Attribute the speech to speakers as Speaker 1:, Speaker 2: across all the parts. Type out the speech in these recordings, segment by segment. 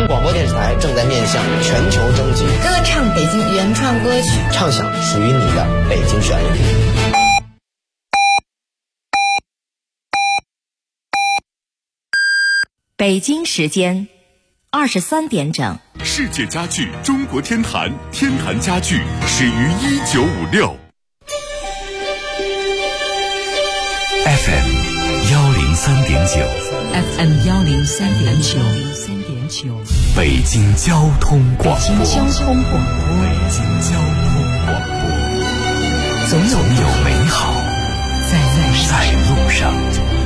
Speaker 1: 通广播电视台正在面向全球征集
Speaker 2: 歌唱北京原创歌曲，
Speaker 1: 唱响属于你的北京旋律。
Speaker 3: 北京时间23点整。
Speaker 4: 世界家具中国天坛，天坛家具始于1956。FM 103.9
Speaker 5: FM 103.9
Speaker 4: 北京交通广播。
Speaker 5: 北京交通广播，总有美好在路上。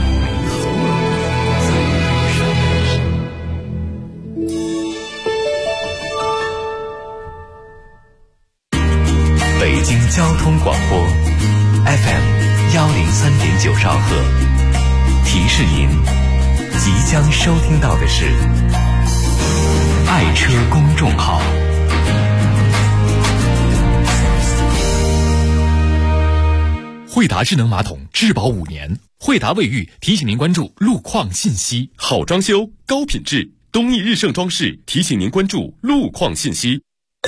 Speaker 4: 北京交通广播 FM 103.9兆赫，提示您即将收听到的是爱车公众号。惠达智能马桶质保5年，惠达卫浴提醒您关注路况信息。好装修高品质，东义日盛装饰提醒您关注路况信息。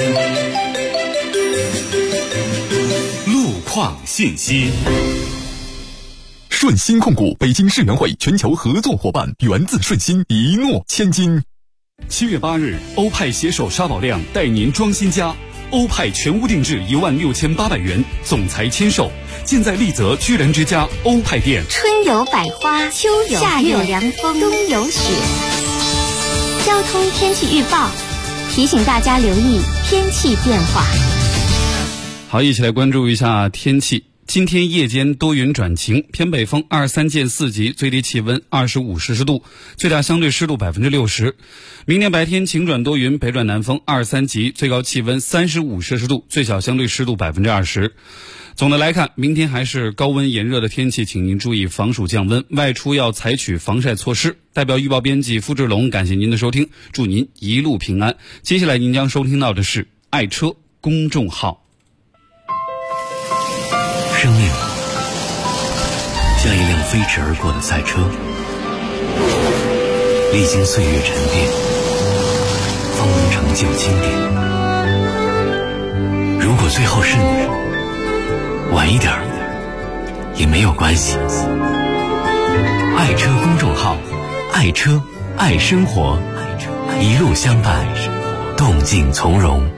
Speaker 4: 路况信息。顺鑫控股北京世园会全球合作伙伴，源自顺鑫，一诺千金。7月8日，欧派携手沙宝亮带您装新家。欧派全屋定制16800元，总裁签售，尽在丽泽居然之家欧派店。
Speaker 6: 春有百花，秋有夏有凉风，冬有雪。交通天气预报提醒大家留意天气变化。
Speaker 7: 好，一起来关注一下天气。今天夜间多云转晴，偏北风23见4级，最低气温25摄氏度，最大相对湿度60%。明天白天晴转多云，北转南风23级，最高气温35摄氏度，最小相对湿度20%。总的来看，明天还是高温炎热的天气，请您注意防暑降温，外出要采取防晒措施。代表预报编辑付志龙，感谢您的收听，祝您一路平安。接下来您将收听到的是爱车公众号。
Speaker 8: 生命像一辆飞驰而过的赛车，历经岁月沉淀，方能成就经典。如果最后是你，晚一点也没有关系。爱车公众号，爱车爱生活，一路相伴，动静从容。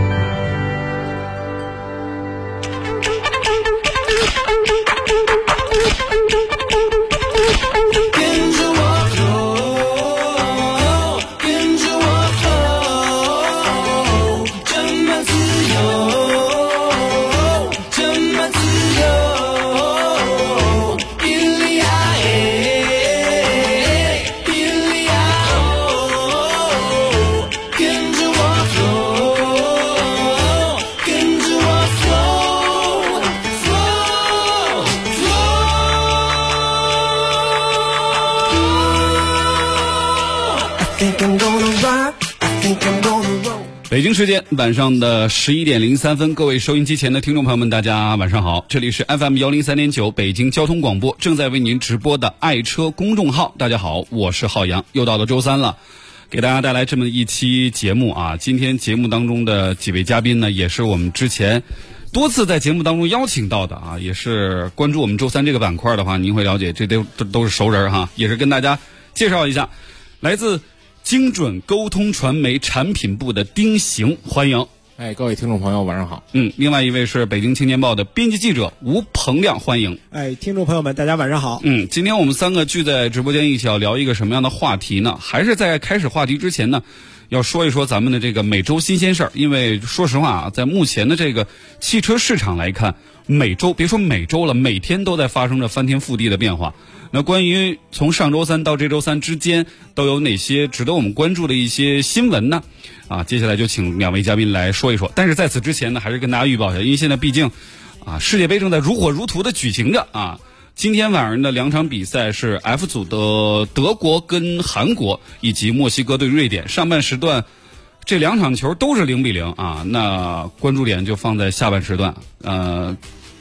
Speaker 7: 北京时间晚上的11点03分，各位收音机前的听众朋友们，大家晚上好，这里是 FM 103.9北京交通广播正在为您直播的爱车公众号。大家好，我是浩洋，又到了周三了，给大家带来这么一期节目啊。今天节目当中的几位嘉宾呢，也是我们之前多次在节目当中邀请到的啊，也是关注我们周三这个板块的话，您会了解这都是熟人哈，也是跟大家介绍一下，来自精准沟通传媒产品部的丁行，欢迎。
Speaker 9: 各位听众朋友晚上好。
Speaker 7: 另外一位是北京青年报的编辑记者吴鹏亮，欢迎。
Speaker 10: 听众朋友们大家晚上好。
Speaker 7: 今天我们三个聚在直播间一起要聊一个什么样的话题呢？还是在开始话题之前呢，要说一说咱们的这个每周新鲜事儿。因为说实话啊，在目前的这个汽车市场来看，每周别说每周了，每天都在发生着翻天覆地的变化。那关于从上周三到这周三之间都有哪些值得我们关注的一些新闻呢？接下来就请两位嘉宾来说一说。但是在此之前呢，还是跟大家预报一下，因为现在毕竟世界杯正在如火如荼的举行着啊。今天晚上的两场比赛是 F 组的德国跟韩国，以及墨西哥对瑞典。上半时段这两场球都是0-0啊，那关注点就放在下半时段。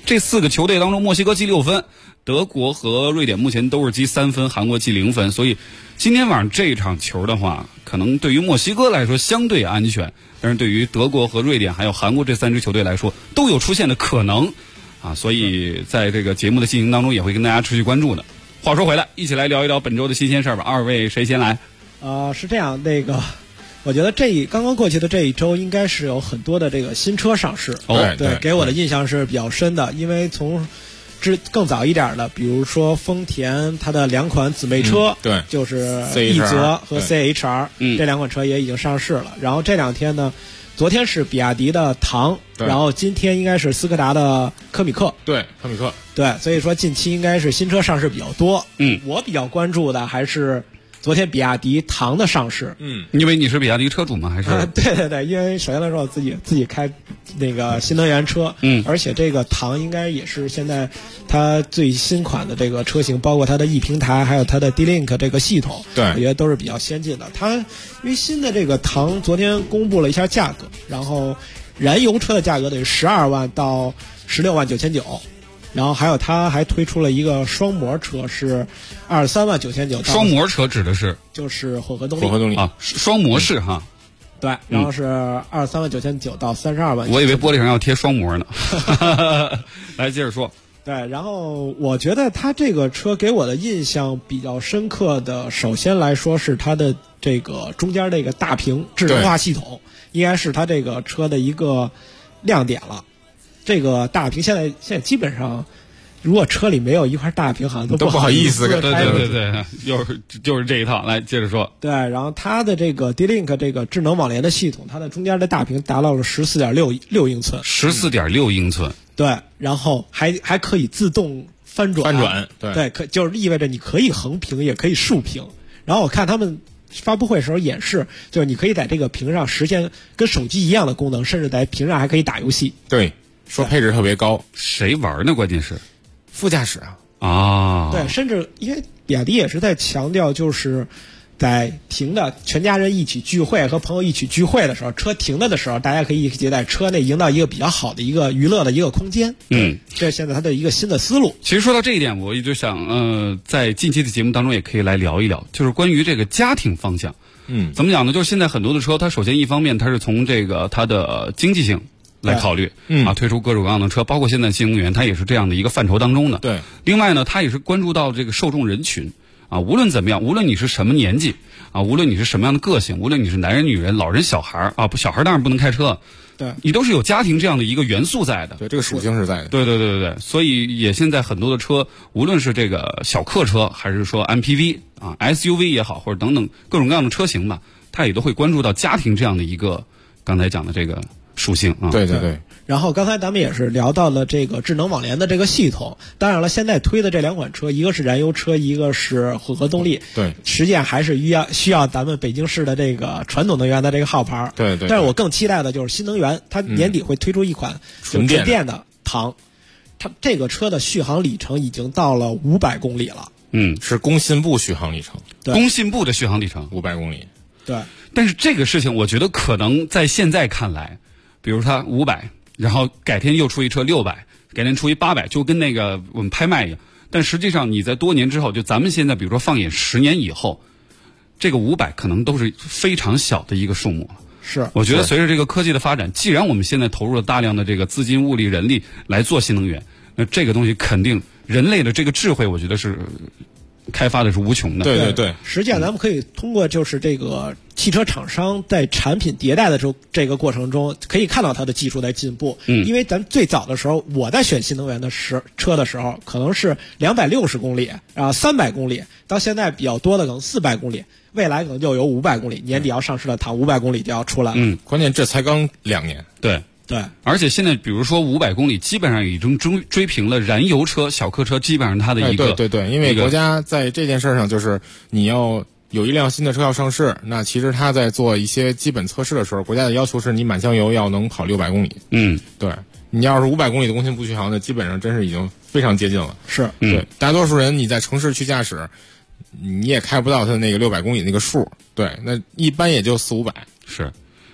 Speaker 7: 这4个球队当中，墨西哥积6分，德国和瑞典目前都是积3分，韩国积0分。所以今天晚上这场球的话，可能对于墨西哥来说相对安全，但是对于德国和瑞典还有韩国这3支球队来说，都有出现的可能啊。所以在这个节目的进行当中，也会跟大家持续关注的。话说回来，一起来聊一聊本周的新鲜事儿吧。二位谁先来？
Speaker 10: 是这样，我觉得刚刚过去的这一周，应该是有很多的这个新车上市。对，给我的印象是比较深的，因为从更早一点的，比如说丰田它的2款姊妹车，
Speaker 9: 对，
Speaker 10: 就是奕泽和 CHR， 这2款车也已经上市了。然后这2天呢，昨天是比亚迪的唐，然后今天应该是斯柯达的科米克。
Speaker 9: 对，科米克。对，
Speaker 10: 所以说近期应该是新车上市比较多。我比较关注的还是昨天比亚迪唐的上市。
Speaker 7: 因为你是比亚迪车主吗？还是？
Speaker 10: 对，因为首先来说我自己开那个新能源车，而且这个唐应该也是现在它最新款的这个车型，包括它的 E 平台还有它的 D-Link 这个系统，
Speaker 9: 对，
Speaker 10: 我觉得都是比较先进的。它因为新的这个唐昨天公布了一下价格，然后燃油车的价格得12万到16万9,900。然后还有，它还推出了一个双模车，是23万9,900。
Speaker 7: 双模车指的是
Speaker 10: 就是混合动力
Speaker 7: 啊，双模式哈。
Speaker 10: 对，然后是23万9,900到32万。
Speaker 7: 我以为玻璃上要贴双模呢。来，接着说。
Speaker 10: 对，然后我觉得它这个车给我的印象比较深刻的，首先来说是它的这个中间这个大屏智能化系统，应该是它这个车的一个亮点了。这个大屏现在基本上，如果车里没有一块大屏，好像
Speaker 9: 都不好意思。
Speaker 7: 对，就是这一套。来，接着说。
Speaker 10: 对，然后它的这个 D-Link 这个智能网联的系统，它的中间的大屏达到了14.6英寸。
Speaker 7: 14.6英寸。
Speaker 10: 对，然后还可以自动翻转。对，就是意味着你可以横屏，也可以竖屏。然后我看他们发布会时候演示，就是你可以在这个屏上实现跟手机一样的功能，甚至在屏上还可以打游戏。
Speaker 9: 对。说配置特别高，
Speaker 7: 谁玩呢？关键是
Speaker 9: 副驾驶啊。
Speaker 10: 对，甚至因为比亚迪也是在强调，就是在停的全家人一起聚会和朋友一起聚会的时候，车停了的时候，大家可以一起在车内营造一个比较好的一个娱乐的一个空间。这是现在它的一个新的思路。
Speaker 7: 其实说到这一点，我一直想在近期的节目当中也可以来聊一聊，就是关于这个家庭方向。怎么讲呢？就是现在很多的车，它首先一方面它是从这个它的经济性来考虑，推出各种各样的车，包括现在新能源，它也是这样的一个范畴当中的。
Speaker 9: 对。
Speaker 7: 另外呢，它也是关注到这个受众人群啊，无论怎么样，无论你是什么年纪啊，无论你是什么样的个性，无论你是男人、女人、老人、小孩啊，小孩当然不能开车，
Speaker 10: 对，
Speaker 7: 你都是有家庭这样的一个元素在的。
Speaker 9: 对，这个属性是在的。
Speaker 7: 对，所以也现在很多的车，无论是这个小客车，还是说 MPV 啊、SUV 也好，或者等等各种各样的车型吧，它也都会关注到家庭这样的一个刚才讲的这个属性啊。
Speaker 9: 对。
Speaker 10: 然后刚才咱们也是聊到了这个智能网联的这个系统，当然了，现在推的这2款车，一个是燃油车，一个是混合动力。
Speaker 9: 对，
Speaker 10: 实际上还是需要咱们北京市的这个传统能源的这个号牌。
Speaker 9: 对。
Speaker 10: 但是我更期待的就是新能源，它年底会推出一款纯电的唐，它这个车的续航里程已经到了500公里了。
Speaker 9: 是工信部续航里程。
Speaker 10: 对，
Speaker 7: 工信部的续航里程
Speaker 9: 500公里。
Speaker 10: 对，
Speaker 7: 但是这个事情，我觉得可能在现在看来，比如它500。然后改天又出一车600，改天出一800，就跟那个我们拍卖一样。但实际上你在多年之后，就咱们现在比如说放眼10年以后，这个500可能都是非常小的一个数目了。
Speaker 10: 是，
Speaker 7: 我觉得随着这个科技的发展，既然我们现在投入了大量的这个资金、物力、人力来做新能源，那这个东西肯定人类的这个智慧，我觉得是开发的是无穷的。
Speaker 9: 对。
Speaker 10: 实际上咱们可以通过就是这个汽车厂商在产品迭代的这个过程中，可以看到它的技术在进步。因为咱最早的时候，我在选新能源的车的时候，可能是260公里啊，300公里，到现在比较多的可能400公里，未来可能就有500公里，年底要上市的唐500公里就要出来了。
Speaker 9: 关键这才刚2年。
Speaker 10: 对，
Speaker 7: 而且现在比如说500公里，基本上已经追平了燃油车、小客车，基本上它的一个。
Speaker 9: 对，因为国家在这件事上，就是你要有一辆新的车要上市，那其实它在做一些基本测试的时候，国家的要求是你满箱油要能跑600公里。对，你要是500公里的工信部续航的，基本上真是已经非常接近了。
Speaker 10: 是，
Speaker 9: 对，大多数人你在城市去驾驶，你也开不到它的那个600公里那个数。对，那一般也就400-500。
Speaker 7: 是。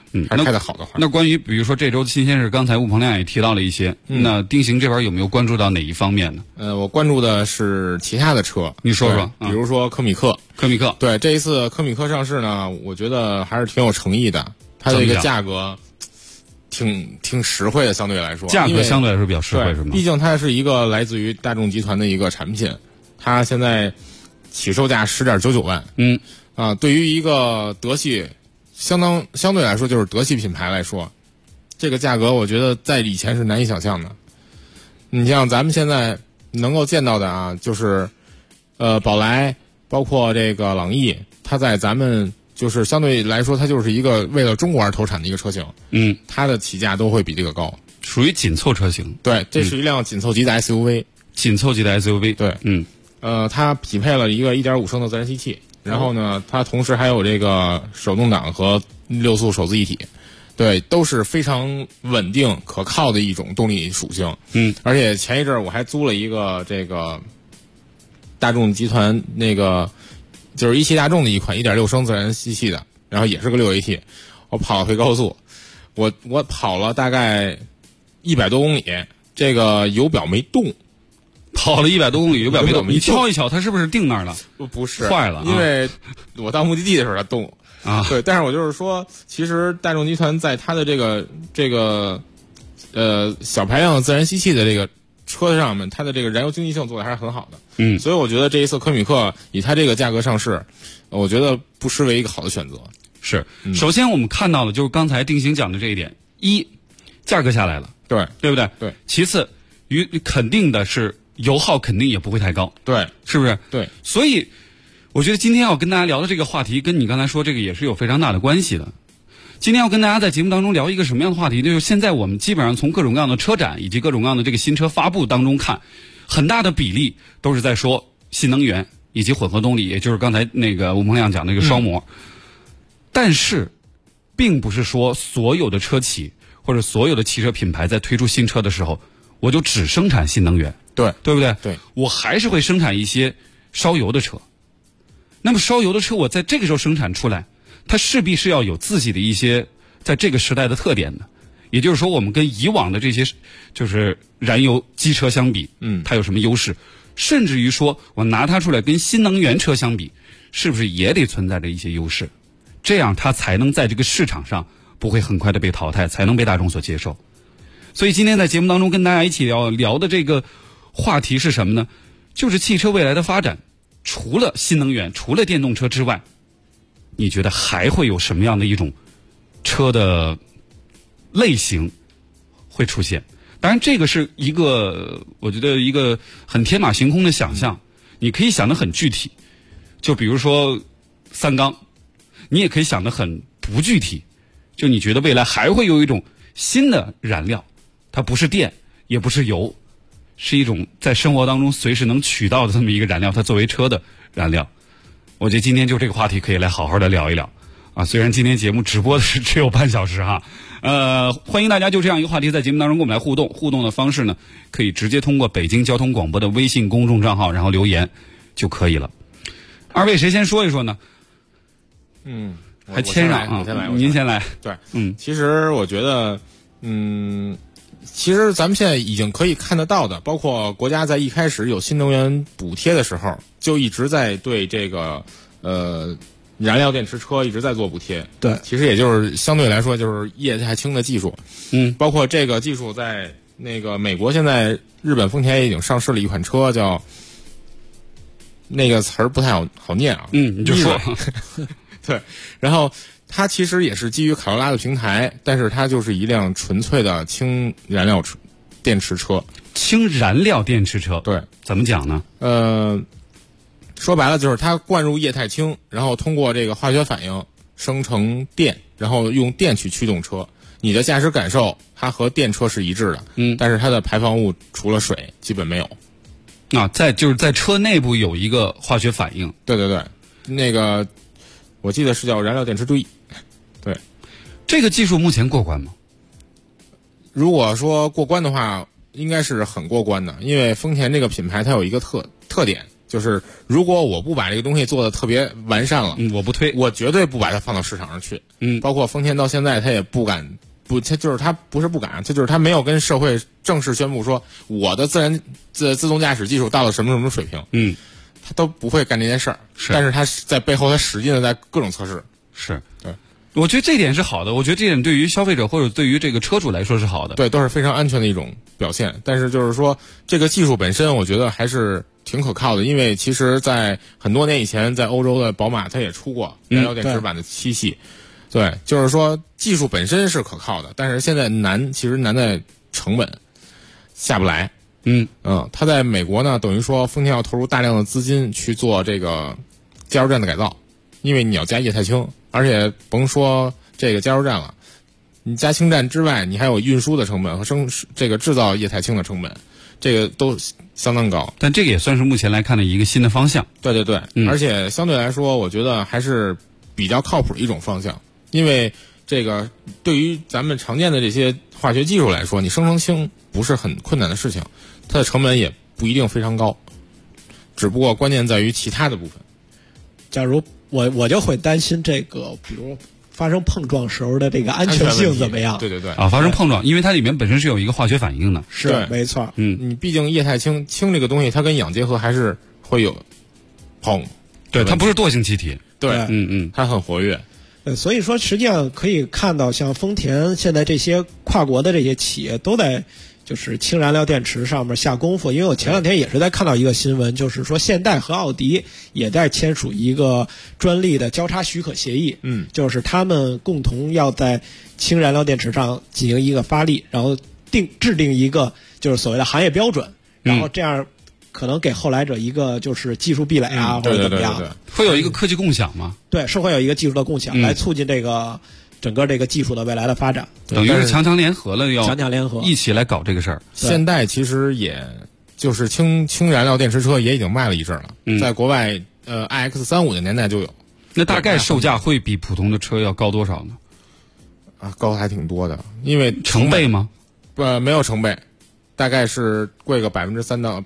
Speaker 9: 还是开得好的话。
Speaker 7: 那关于比如说这周的新鲜事，刚才吴鹏亮也提到了一些，那丁行这边有没有关注到哪一方面呢？
Speaker 9: 我关注的是其他的车，
Speaker 7: 你说说，
Speaker 9: 比如说科米克。对，这一次科米克上市呢，我觉得还是挺有诚意的，它这个价格挺实惠的，相对来说，
Speaker 7: 价格相对来说比较实惠是吗？
Speaker 9: 毕竟它是一个来自于大众集团的一个产品，它现在起售价10.99万。对于一个德系相对来说就是德系品牌来说，这个价格我觉得在以前是难以想象的。你像咱们现在能够见到的啊，就是宝来包括这个朗逸，它在咱们就是相对来说它就是一个为了中国而投产的一个车型。它的起价都会比这个高，
Speaker 7: 属于紧凑车型。
Speaker 9: 对，这是一辆紧凑级的 SUV。
Speaker 7: 对，
Speaker 9: 它匹配了一个 1.5 升的自然吸气，然后呢，它同时还有这个手动挡和6速手自一体，对，都是非常稳定可靠的一种动力属性。而且前一阵我还租了一个这个大众集团那个就是一汽大众的一款 1.6 升自然吸气的，然后也是个6AT， 我跑回高速，我跑了大概100多公里，这个油表没动。
Speaker 7: 跑了100多公里，油表没动，你敲一敲，它是不是定那儿了？
Speaker 9: 不是，
Speaker 7: 坏了，
Speaker 9: 因为我到目的地的时候它动
Speaker 7: 啊。
Speaker 9: 对，但是我就是说，其实大众集团在它的这个小排量自然吸气的这个车上面，它的这个燃油经济性做的还是很好的。所以我觉得这一次科米克以它这个价格上市，我觉得不失为一个好的选择。
Speaker 7: 是，首先我们看到了就是刚才定行讲的这一点，价格下来了，对不对？
Speaker 9: 对。
Speaker 7: 其次，肯定的是。油耗肯定也不会太高，
Speaker 9: 对，
Speaker 7: 是不是？
Speaker 9: 对，
Speaker 7: 所以我觉得今天要跟大家聊的这个话题，跟你刚才说这个也是有非常大的关系的。今天要跟大家在节目当中聊一个什么样的话题？就是现在我们基本上从各种各样的车展以及各种各样的这个新车发布当中看，很大的比例都是在说新能源以及混合动力，也就是刚才那个吴鹏亮讲那个双模。但是，并不是说所有的车企或者所有的汽车品牌在推出新车的时候，我就只生产新能源。对不对？
Speaker 9: 对，
Speaker 7: 我还是会生产一些烧油的车。那么烧油的车，我在这个时候生产出来，它势必是要有自己的一些在这个时代的特点的。也就是说，我们跟以往的这些就是燃油机车相比，它有什么优势？甚至于说我拿它出来跟新能源车相比，是不是也得存在着一些优势？这样它才能在这个市场上不会很快的被淘汰，才能被大众所接受。所以今天在节目当中跟大家一起聊的这个话题是什么呢？就是汽车未来的发展，除了新能源，除了电动车之外，你觉得还会有什么样的一种车的类型会出现？当然，这个是一个我觉得一个很天马行空的想象，你可以想得很具体，就比如说三缸，你也可以想得很不具体，就你觉得未来还会有一种新的燃料，它不是电，也不是油。是一种在生活当中随时能取到的这么一个燃料，它作为车的燃料。我觉得今天就这个话题可以来好好的聊一聊啊。虽然今天节目直播的是只有半小时哈，欢迎大家就这样一个话题在节目当中跟我们来互动。互动的方式呢，可以直接通过北京交通广播的微信公众账号，然后留言就可以了。二位谁先说一说呢？还谦让啊，您先来。
Speaker 9: 对，其实我觉得，其实咱们现在已经可以看得到的，包括国家在一开始有新能源补贴的时候，就一直在对这个燃料电池车一直在做补贴。
Speaker 10: 对，
Speaker 9: 其实也就是相对来说就是液态氢的技术。包括这个技术在那个美国，现在日本丰田也已经上市了一款车，叫那个词儿不太好念啊。
Speaker 7: 你就说。
Speaker 9: 对，然后。它其实也是基于卡罗拉的平台，但是它就是一辆纯粹的氢燃料电池车。
Speaker 7: 氢燃料电池车，
Speaker 9: 对，
Speaker 7: 怎么讲呢？
Speaker 9: 说白了就是它灌入液态氢，然后通过这个化学反应生成电，然后用电去驱动车。你的驾驶感受它和电车是一致的，但是它的排放物除了水基本没有。
Speaker 7: 就是在车内部有一个化学反应。
Speaker 9: 对，那个我记得是叫燃料电池堆。对，
Speaker 7: 这个技术目前过关吗？
Speaker 9: 如果说过关的话，应该是很过关的，因为丰田这个品牌它有一个特点， 就是如果我不把这个东西做的特别完善了，
Speaker 7: 我不推，
Speaker 9: 我绝对不把它放到市场上去。包括丰田到现在他也不敢。他就是他不是不敢，他就是他没有跟社会正式宣布说我的自动驾驶技术到了什么什么水平，他都不会干这件事儿。但是他在背后他使劲的在各种测试。
Speaker 7: 是，
Speaker 9: 对，
Speaker 7: 我觉得这点是好的，我觉得这点对于消费者或者对于这个车主来说是好的。
Speaker 9: 对，都是非常安全的一种表现。但是就是说这个技术本身，我觉得还是挺可靠的，因为其实在很多年以前，在欧洲的宝马它也出过燃料电池版的7系。对，就是说技术本身是可靠的，但是现在其实难在成本下不来。它在美国呢，等于说丰田要投入大量的资金去做这个加油站的改造，因为你要加液态氢，而且甭说这个加油站了，你加氢站之外，你还有运输的成本和这个制造液态氢的成本，这个都相当高。
Speaker 7: 但这个也算是目前来看的一个新的方向。
Speaker 9: 对对对，而且相对来说，我觉得还是比较靠谱的一种方向。因为这个对于咱们常见的这些化学技术来说，你生成氢不是很困难的事情，它的成本也不一定非常高，只不过关键在于其他的部分。
Speaker 10: 假如我就会担心这个，比如发生碰撞时候的这个安全性怎么样？
Speaker 9: 对对对，
Speaker 7: 发生碰撞，因为它里面本身是有一个化学反应的。
Speaker 10: 是，没错。
Speaker 9: 你毕竟液态氢这个东西，它跟氧结合还是会有砰。
Speaker 7: 对，它不是惰性气体。
Speaker 9: 对，它很活跃。
Speaker 10: 所以说实际上可以看到，像丰田现在这些跨国的这些企业都在就是氢燃料电池上面下功夫。因为我前两天也是在看到一个新闻，就是说现代和奥迪也在签署一个专利的交叉许可协议，就是他们共同要在氢燃料电池上进行一个发力，然后制定一个就是所谓的行业标准，然后这样可能给后来者一个就是技术壁垒或者怎么样。
Speaker 9: 对，
Speaker 7: 会有一个科技共享吗？
Speaker 10: 对，是会有一个技术的共享，来促进这个整个这个技术的未来的发展。
Speaker 7: 等于是强强联合了，要
Speaker 10: 强强联合
Speaker 7: 一起来搞这个事儿。
Speaker 9: 现代其实也就是氢燃料电池车也已经卖了一阵了，在国外iX35的年代就有。
Speaker 7: 那大概售价会比普通的车要高多少呢？
Speaker 9: 高还挺多的，因为
Speaker 7: 成倍吗？
Speaker 9: 没有成倍。大概是贵个30%到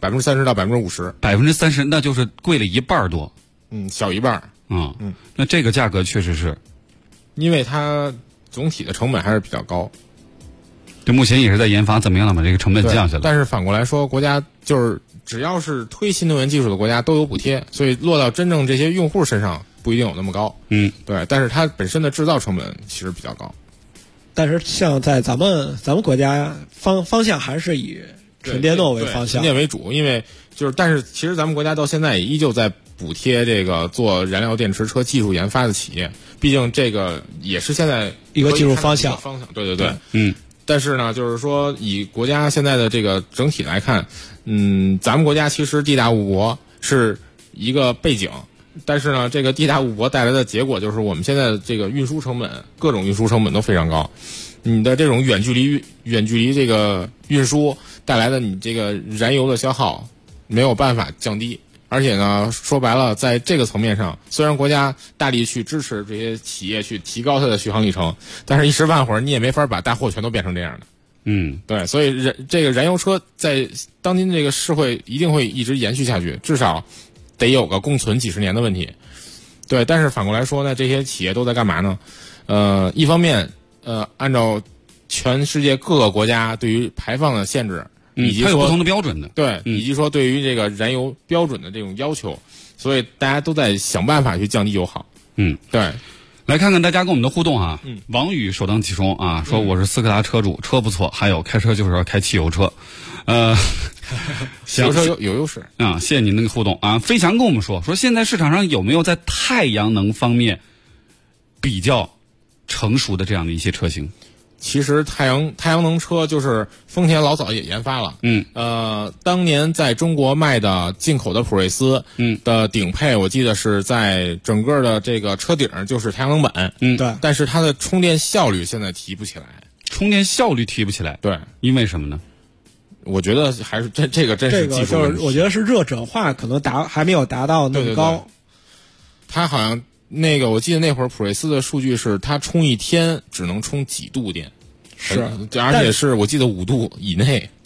Speaker 9: 50%。
Speaker 7: 30%，那就是贵了一半多。
Speaker 9: 小一半。
Speaker 7: 那这个价格确实是，
Speaker 9: 因为它总体的成本还是比较高。
Speaker 7: 对，目前也是在研发怎么样的把这个成本降下来。
Speaker 9: 但是反过来说，国家就是只要是推新能源技术的国家都有补贴，所以落到真正这些用户身上不一定有那么高。对，但是它本身的制造成本其实比较高。
Speaker 10: 但是像在咱们国家方向还是以纯电动为方向，
Speaker 9: 纯电为主，因为但是其实咱们国家到现在也依旧在补贴这个做燃料电池车技术研发的企业，毕竟这个也是现在
Speaker 10: 一个技术方向。
Speaker 9: 对。但是呢，就是说以国家现在的这个整体来看，咱们国家其实地大物博是一个背景。但是呢，这个地大物博带来的结果就是我们现在的这个运输成本，各种运输成本都非常高。你的这种远距离这个运输带来的你这个燃油的消耗没有办法降低，而且呢，说白了，在这个层面上，虽然国家大力去支持这些企业去提高它的续航里程，但是一时半会儿你也没法把大货全都变成这样的。对，所以这个燃油车在当今这个社会一定会一直延续下去，至少得有个共存几十年的问题。对，但是反过来说呢，这些企业都在干嘛呢？一方面，按照全世界各个国家对于排放的限制，以及
Speaker 7: 它有不同的标准的，
Speaker 9: 对，以及说对于这个燃油标准的这种要求，所以大家都在想办法去降低油耗。对。
Speaker 7: 来看看大家跟我们的互动啊。王宇首当其冲啊，说我是斯柯达车主，车不错，还有开车就是要开汽油车。
Speaker 9: 汽油车有优势
Speaker 7: 啊，谢谢您的互动啊。飞翔跟我们说现在市场上有没有在太阳能方面比较成熟的这样的一些车型？
Speaker 9: 其实太阳能车就是丰田老早也研发了。当年在中国卖的进口的普锐斯的顶配，我记得是在整个的这个车顶就是太阳能板。
Speaker 10: 对。
Speaker 9: 但是它的充电效率现在提不起来。
Speaker 7: 充电效率提不起来？对。因为什么呢？
Speaker 9: 我觉得还是这个真是技术问题。
Speaker 10: 就是我觉得是热转化可能还没有达到那么高。
Speaker 9: 对。它好像我记得那会儿普锐斯的数据是它充一天只能充几度电。
Speaker 10: 是，
Speaker 9: 而且是我记得5度以内。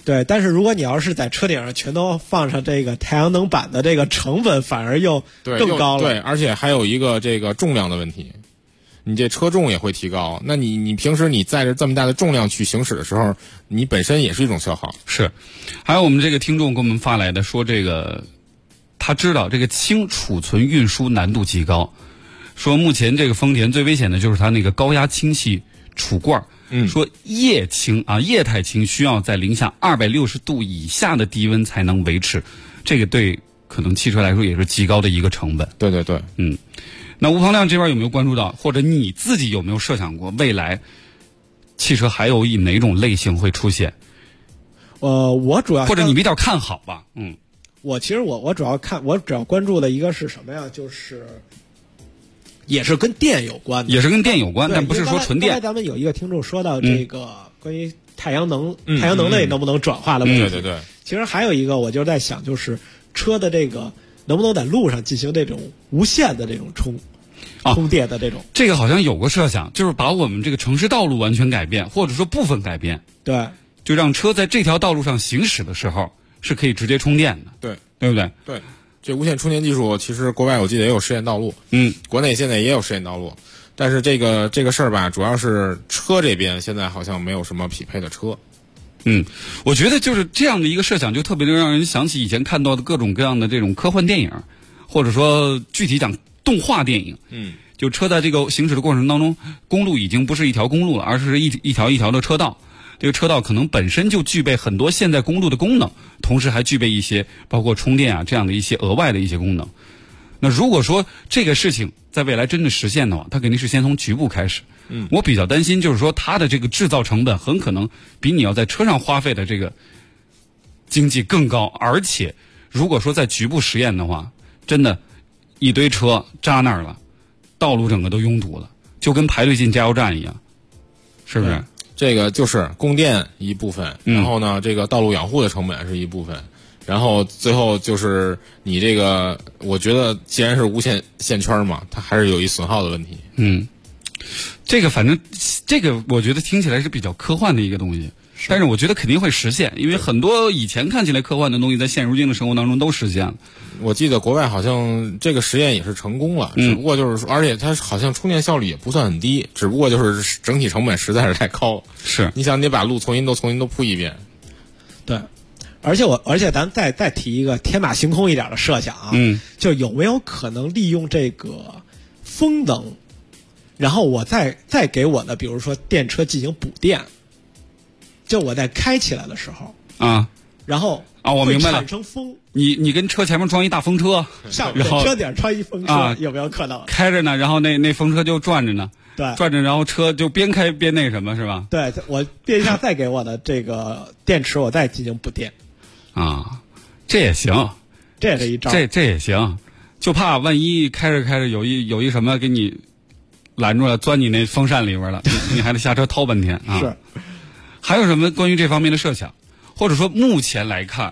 Speaker 10: 对，但是如果你要是在车顶上全都放上这个太阳能板的，这个成本反而又更高了。
Speaker 9: 对，而且还有一个这个重量的问题，你这车重也会提高。那你平时你载着这么大的重量去行驶的时候，你本身也是一种消耗。
Speaker 7: 是，还有我们这个听众给我们发来的说，这个他知道这个轻储存运输难度极高，说目前这个丰田最危险的就是它那个高压氢气储罐。说液态氢需要在零下260度以下的低温才能维持，这个对可能汽车来说也是极高的一个成本。
Speaker 9: 对对对，
Speaker 7: 那吴鹏亮这边有没有关注到，或者你自己有没有设想过未来汽车还有以哪种类型会出现？
Speaker 10: 我主要
Speaker 7: 或者你比较看好吧？
Speaker 10: 我主要关注的一个是什么呀？就是也是跟电有关的，
Speaker 7: 但不是说纯电。
Speaker 10: 刚才咱们有一个听众说到这个关于太阳能类能不能转化的问题。
Speaker 9: 对对对。
Speaker 10: 其实还有一个，我就在想，就是车的这个能不能在路上进行这种无线的这种充电的这种。
Speaker 7: 这个好像有个设想，就是把我们这个城市道路完全改变，或者说部分改变。
Speaker 10: 对。
Speaker 7: 就让车在这条道路上行驶的时候是可以直接充电的。
Speaker 9: 对，
Speaker 7: 对不对？
Speaker 9: 对。这无线充电技术其实国外我记得也有实验道路，国内现在也有实验道路，但是这个事儿吧，主要是车这边现在好像没有什么匹配的车。
Speaker 7: 我觉得就是这样的一个设想，就特别的让人想起以前看到的各种各样的这种科幻电影，或者说具体讲动画电影。就车在这个行驶的过程当中，公路已经不是一条公路了，而是一条一条的车道。这个车道可能本身就具备很多现在公路的功能，同时还具备一些包括充电这样的一些额外的一些功能。那如果说这个事情在未来真的实现的话，它肯定是先从局部开始。我比较担心就是说它的这个制造成本很可能比你要在车上花费的这个经济更高，而且如果说在局部实验的话，真的一堆车扎那儿了，道路整个都拥堵了，就跟排队进加油站一样，是不是？
Speaker 9: 这个就是供电一部分，然后呢，这个道路养护的成本是一部分，然后最后就是你这个，我觉得既然是无线线圈嘛，它还是有一损耗的问题。
Speaker 7: 这个反正这个我觉得听起来是比较科幻的一个东西，但是我觉得肯定会实现，因为很多以前看起来科幻的东西，在现如今的生活当中都实现了。
Speaker 9: 我记得国外好像这个实验也是成功了，只不过就是说，而且它好像充电效率也不算很低，只不过就是整体成本实在是太高了。
Speaker 7: 是，
Speaker 9: 你想你把路重新都铺一遍。
Speaker 10: 对，而且咱再提一个天马行空一点的设想啊，就有没有可能利用这个风能，然后我再给我的比如说电车进行补电，就我在开起来的时候然后
Speaker 7: 我明白了，
Speaker 10: 产生风。
Speaker 7: 你跟车前面装一大风车，
Speaker 10: 然后车顶装一风车，有没有可能
Speaker 7: 开着呢？然后那风车就转着呢，
Speaker 10: 对，
Speaker 7: 转着，然后车就边开边那什么，是吧？
Speaker 10: 对，我变相再给我的这个电池，我再进行补电
Speaker 7: 这也行，
Speaker 10: 这也是一招，
Speaker 7: 这也行，就怕万一开着有一什么给你拦住了，钻你那风扇里边了，你还得下车掏半天啊。
Speaker 10: 是，
Speaker 7: 还有什么关于这方面的设想，或者说目前来看？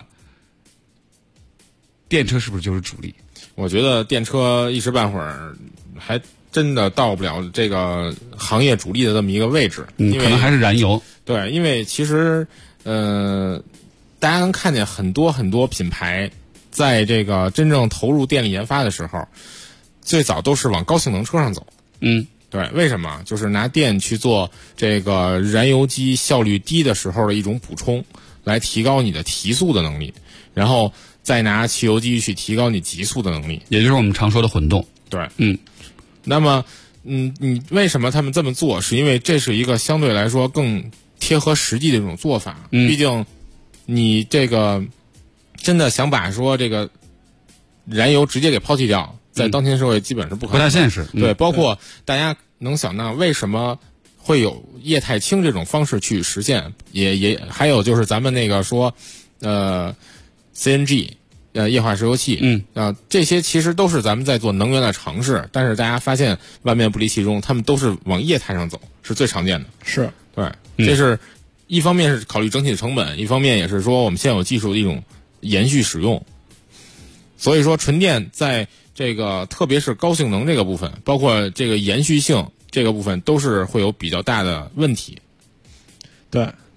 Speaker 7: 电车是不是就是主力？
Speaker 9: 我觉得电车一时半会儿还真的到不了这个行业主力的这么一个位置，
Speaker 7: 可能还是燃油。
Speaker 9: 对，因为其实大家能看见很多品牌在这个真正投入电力研发的时候，最早都是往高性能车上走。对，为什么？就是拿电去做这个燃油机效率低的时候的一种补充，来提高你的提速的能力，然后再拿汽油机去提高你极速的能力，
Speaker 7: 也就是我们常说的混动。
Speaker 9: 对，那么，你为什么他们这么做？是因为这是一个相对来说更贴合实际的一种做法。毕竟，你这个真的想把说这个燃油直接给抛弃掉，在当前社会基本是不可能，
Speaker 7: 不太现实。
Speaker 9: 对，包括大家能想到为什么会有液态氢这种方式去实现，也还有就是咱们那个说CNG 液化石油气，这些其实都是咱们在做能源的尝试，但是大家发现万变不离其宗，他们都是往液态上走，是最常见的。
Speaker 10: 是，
Speaker 9: 对，这是一方面是考虑整体的成本，一方面也是说我们现有技术的一种延续使用。所以说纯电在这个特别是高性能这个部分，包括这个延续性这个部分，都是会有比较大的问题。
Speaker 10: 对，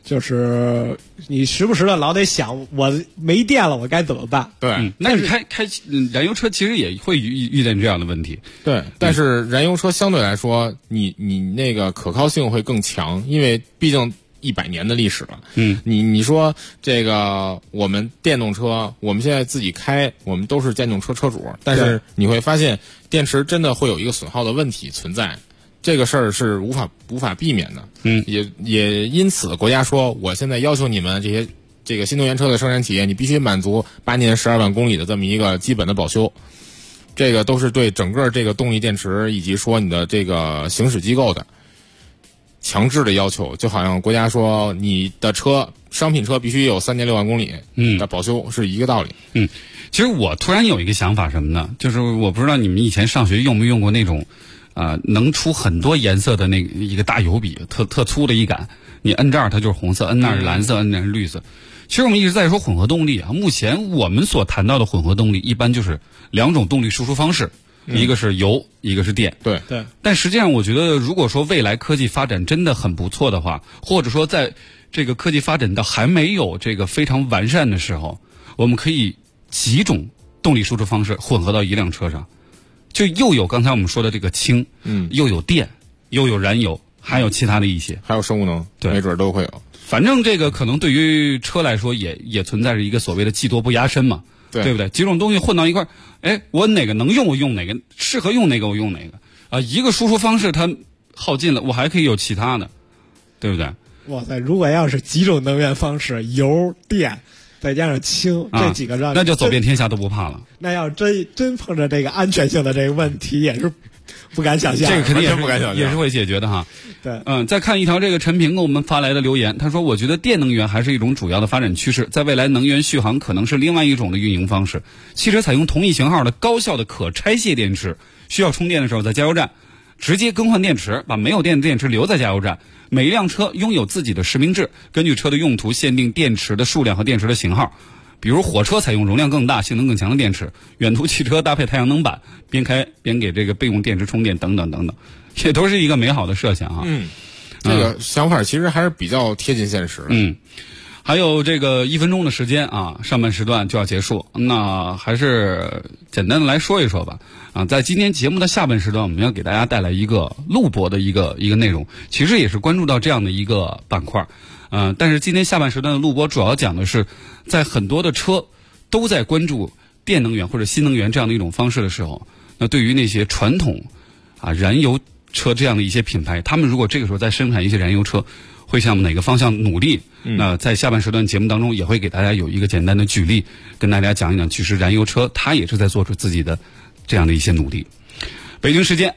Speaker 10: 就是你时不时的老得想，我没电了，我该怎么办？
Speaker 9: 对，
Speaker 7: 那你开燃油车其实也会遇见这样的问题。
Speaker 9: 对，但是燃油车相对来说，你那个可靠性会更强，因为毕竟100年的历史了。你说这个我们电动车，我们现在自己开，我们都是电动车车主，但是你会发现电池真的会有一个损耗的问题存在。这个事儿是无法避免的，也因此国家说，我现在要求你们这个新能源车的生产企业，你必须满足8年12万公里的这么一个基本的保修，这个都是对整个这个动力电池以及说你的这个行驶机构的强制的要求，就好像国家说你的车商品车必须有3年6万公里的保修是一个道理。
Speaker 7: 其实我突然有一个想法什么呢？就是我不知道你们以前上学用没用过那种。能出很多颜色的那个一个大油笔，特粗的一杆，你摁这儿它就是红色，摁那儿是蓝色，摁那儿是绿色。其实我们一直在说混合动力啊，目前我们所谈到的混合动力一般就是2种动力输出方式，一个是油，一个是电。
Speaker 9: 对。
Speaker 7: 但实际上，我觉得如果说未来科技发展真的很不错的话，或者说在这个科技发展到还没有这个非常完善的时候，我们可以几种动力输出方式混合到一辆车上。就又有刚才我们说的这个氢，又有电，又有燃油，还有其他的一些，
Speaker 9: 还有生物能，对，没准都会有。
Speaker 7: 反正这个可能对于车来说也存在着一个所谓的技多不压身嘛，对不对？几种东西混到一块儿，哎，我哪个能用我用哪个，适合用哪个我用哪个啊。一个输出方式它耗尽了，我还可以有其他的，对不对？
Speaker 10: 哇塞，如果要是几种能源方式，油、电。再加上氢，这几个让
Speaker 7: 那就走遍天下都不怕了。
Speaker 10: 那要真碰着这个安全性的这个问题，也是不敢想象。
Speaker 7: 这个肯定也是不敢想象，也是会解决的哈。
Speaker 10: 对，
Speaker 7: 再看一条这个陈平给我们发来的留言，他说：“我觉得电能源还是一种主要的发展趋势，在未来能源续航可能是另外一种的运营方式。汽车采用同一型号的高效的可拆卸电池，需要充电的时候在加油站直接更换电池，把没有电的电池留在加油站。每一辆车拥有自己的实名制，根据车的用途限定电池的数量和电池的型号。比如火车采用容量更大、性能更强的电池，远途汽车搭配太阳能板，边开边给这个备用电池充电，等等等等，也都是一个美好的设想啊。
Speaker 9: 这个想法其实还是比较贴近现实的。
Speaker 7: 还有这个1分钟的时间啊，上半时段就要结束，那还是简单的来说一说吧。在今天节目的下半时段，我们要给大家带来一个录播的一个内容，其实也是关注到这样的一个板块。但是今天下半时段的录播主要讲的是，在很多的车都在关注电能源或者新能源这样的一种方式的时候，那对于那些传统燃油车这样的一些品牌，他们如果这个时候在生产一些燃油车，会向哪个方向努力？那在下半时段节目当中也会给大家有一个简单的举例，跟大家讲一讲，其实燃油车它也是在做出自己的这样的一些努力。北京时间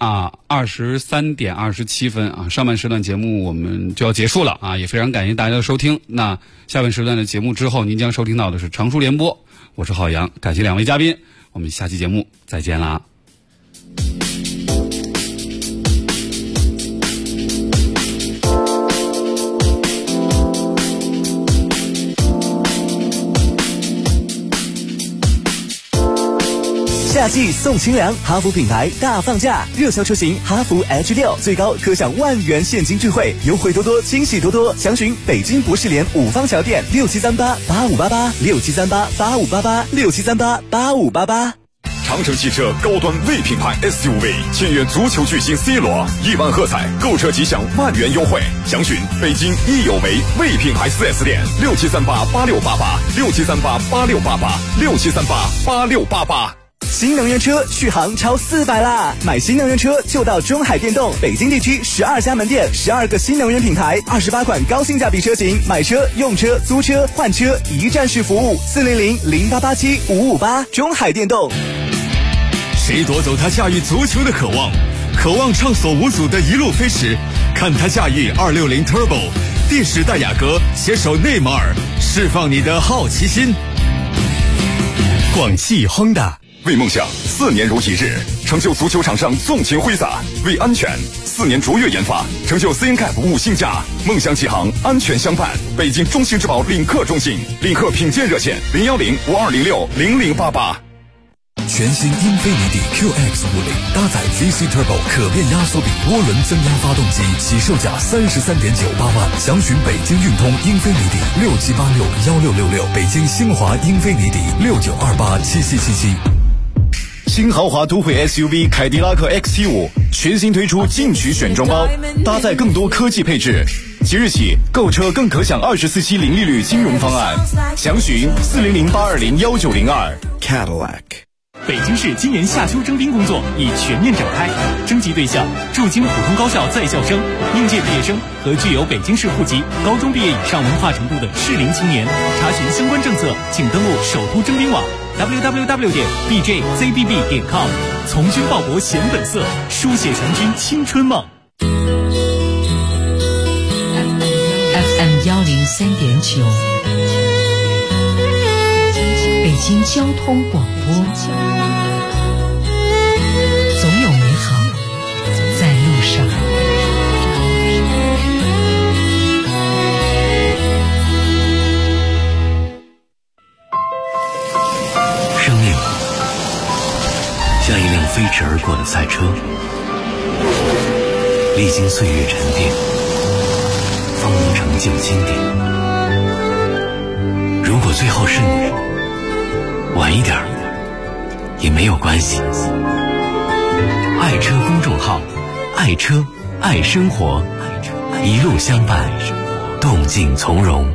Speaker 7: 23点27分上半时段节目我们就要结束了也非常感谢大家的收听。那下半时段的节目之后，您将收听到的是常熟联播，我是浩洋，感谢2位嘉宾，我们下期节目再见啦。
Speaker 11: 夏季送清凉，哈弗品牌大放价，热销车型哈弗 H6 最高可享10000元现金智慧，优惠多多，惊喜多多。详询北京博士联5方桥店673885886738858867388588。
Speaker 12: 长城汽车高端 V 品牌 SUV 签约足球巨星 C 罗，1万喝彩，购车即享10000元优惠。详询北京益友维 V 品牌 4S 店673886886738868867388688。
Speaker 11: 新能源车续航超400啦！买新能源车就到中海电动，北京地区12家门店，12个新能源品牌，28款高性价比车型，买车、用车、租车、换车一站式服务，40008875558，中海电动。
Speaker 12: 谁夺走他驾驭足球的渴望？渴望畅所无阻的一路飞驰，看他驾驭260 Turbo， 帝释戴雅阁携手内马尔，释放你的好奇心。广汽 Honda。为梦想4年如一日，成就足球场上纵情挥洒；为安全4年卓越研发，成就 CNCAP 5星价。梦想启航，安全相伴。北京中兴之宝领克中心，领克品鉴热线01052060088。 全新英菲尼迪 QX50，搭载 VC Turbo 可变压缩比涡轮增压发动机，起售价33.98万。详询北京运通英菲尼迪67861666，北京星华英菲尼迪69287777。
Speaker 13: 新豪华都会 SUV 凯迪拉克 XT5 全新推出进取选装包，搭载更多科技配置。即日起购车更可享24期零利率金融方案，详询400-820-1902。 Cadillac。
Speaker 14: 北京市今年夏秋征兵工作已全面展开，征集对象驻京普通高校在校生、应届毕业生和具有北京市户籍、高中毕业以上文化程度的适龄青年。查询相关政策，请登录首都征兵网 www.bjzbb.com。从军报国显本色，书写强军青春梦。
Speaker 3: FM 103.9，北京交通广播，总有美好在路上。
Speaker 8: 生命像一辆飞驰而过的赛车，历经岁月沉淀，方能成就经典。如果最后是你，晚一点也没有关系。爱车公众号，爱车爱生活，一路相伴，动静从容。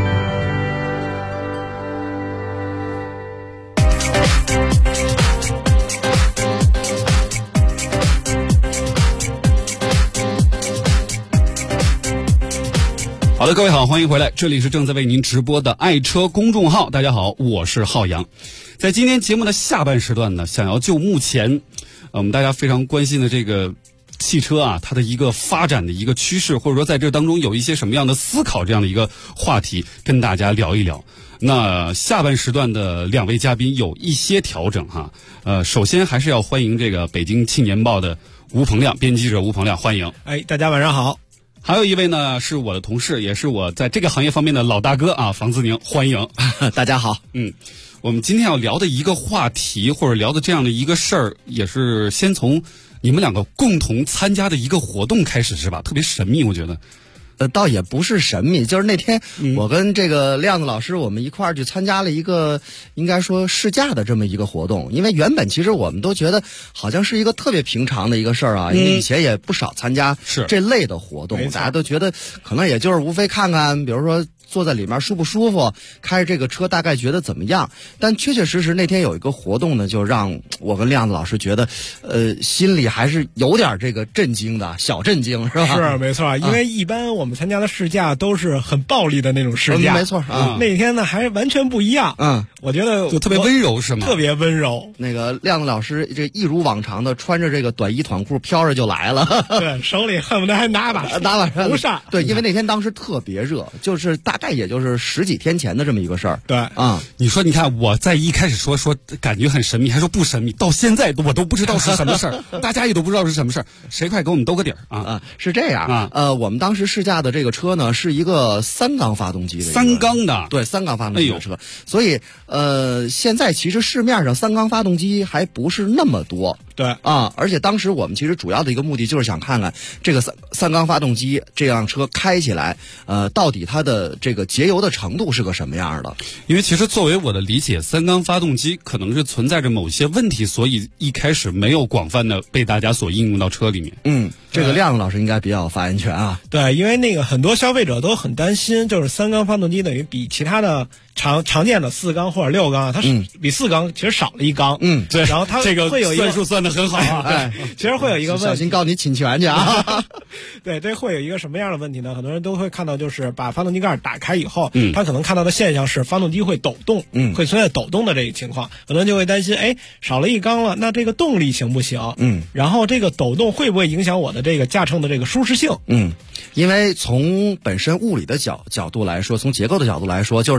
Speaker 7: 好的，各位好，欢迎回来，这里是正在为您直播的爱车公众号。大家好，我是浩洋。在今天节目的下半时段呢，想要就目前我们大家非常关心的这个汽车啊，它的一个发展的一个趋势，或者说在这当中有一些什么样的思考，这样的一个话题跟大家聊一聊。那下半时段的两位嘉宾有一些调整哈，首先还是要欢迎这个北京青年报的吴鹏亮编辑记者吴鹏亮，欢迎。
Speaker 10: 大家晚上好。
Speaker 7: 还有一位呢，是我的同事，也是我在这个行业方面的老大哥啊，房自宁，欢迎。
Speaker 15: 大家好。
Speaker 7: 我们今天要聊的一个话题，或者聊的这样的一个事儿，也是先从你们两个共同参加的一个活动开始，是吧？特别神秘，我觉得。
Speaker 15: 倒也不是神秘，就是那天我跟这个亮子老师，我们一块儿去参加了一个应该说试驾的这么一个活动。因为原本其实我们都觉得好像是一个特别平常的一个事儿啊，因为以前也不少参加这类的活动，大家都觉得可能也就是无非看看，比如说坐在里面舒不舒服，开着这个车大概觉得怎么样。但确确实实那天有一个活动呢，就让我跟亮子老师觉得心里还是有点这个震惊的，小震惊，是吧？
Speaker 10: 是没错，因为一般我们参加的试驾都是很暴力的那种试驾，
Speaker 15: 没错啊。
Speaker 10: 那天呢还完全不一样，我觉得
Speaker 7: 就特别温柔，是吗？
Speaker 10: 特别温柔。
Speaker 15: 那个亮子老师这一如往常的穿着这个短衣短裤飘着就来了，
Speaker 10: 对，手里恨不得还拿把
Speaker 15: 不
Speaker 10: 扇。
Speaker 15: 对，因为那天当时特别热，就是大概也就是10几天前的这么一个事儿。
Speaker 10: 对
Speaker 15: 啊，
Speaker 7: 你说你看我在一开始说感觉很神秘，还说不神秘，到现在我都不知道是什么事儿，大家也都不知道是什么事儿，谁快给我们兜个底儿啊？
Speaker 15: 是这样啊，我们当时试驾的这个车呢是一个3缸发动机的
Speaker 7: ，3缸的，
Speaker 15: 对，3缸发动机的车，所以现在其实市面上3缸发动机还不是那么多。
Speaker 10: 对
Speaker 15: 啊，而且当时我们其实主要的一个目的就是想看看这个三缸发动机这辆车开起来，到底它的这个节油的程度是个什么样的？
Speaker 7: 因为其实作为我的理解，3缸发动机可能是存在着某些问题，所以一开始没有广泛的被大家所应用到车里面。
Speaker 15: 这个亮子老师应该比较有发言权啊。
Speaker 10: 对，因为那个很多消费者都很担心，就是3缸发动机等于比其他的常见的4缸或者6缸啊，它是比4缸其实少了1缸。
Speaker 7: 对，
Speaker 10: 然后它
Speaker 7: 这个
Speaker 10: 会有一个
Speaker 7: 算数算得很好啊。
Speaker 10: 其实会有一个问题，
Speaker 15: 小心告你侵权去啊！
Speaker 10: 对，这会有一个什么样的问题呢？很多人都会看到，就是把发动机盖打开以后，他可能看到的现象是发动机会抖动，会存在抖动的这个情况，很多人就会担心，少了1缸了，那这个动力行不行？然后这个抖动会不会影响我的这个驾乘的这个舒适性？
Speaker 15: 因为从本身物理的角度来说，从结构的角度来说，就是你的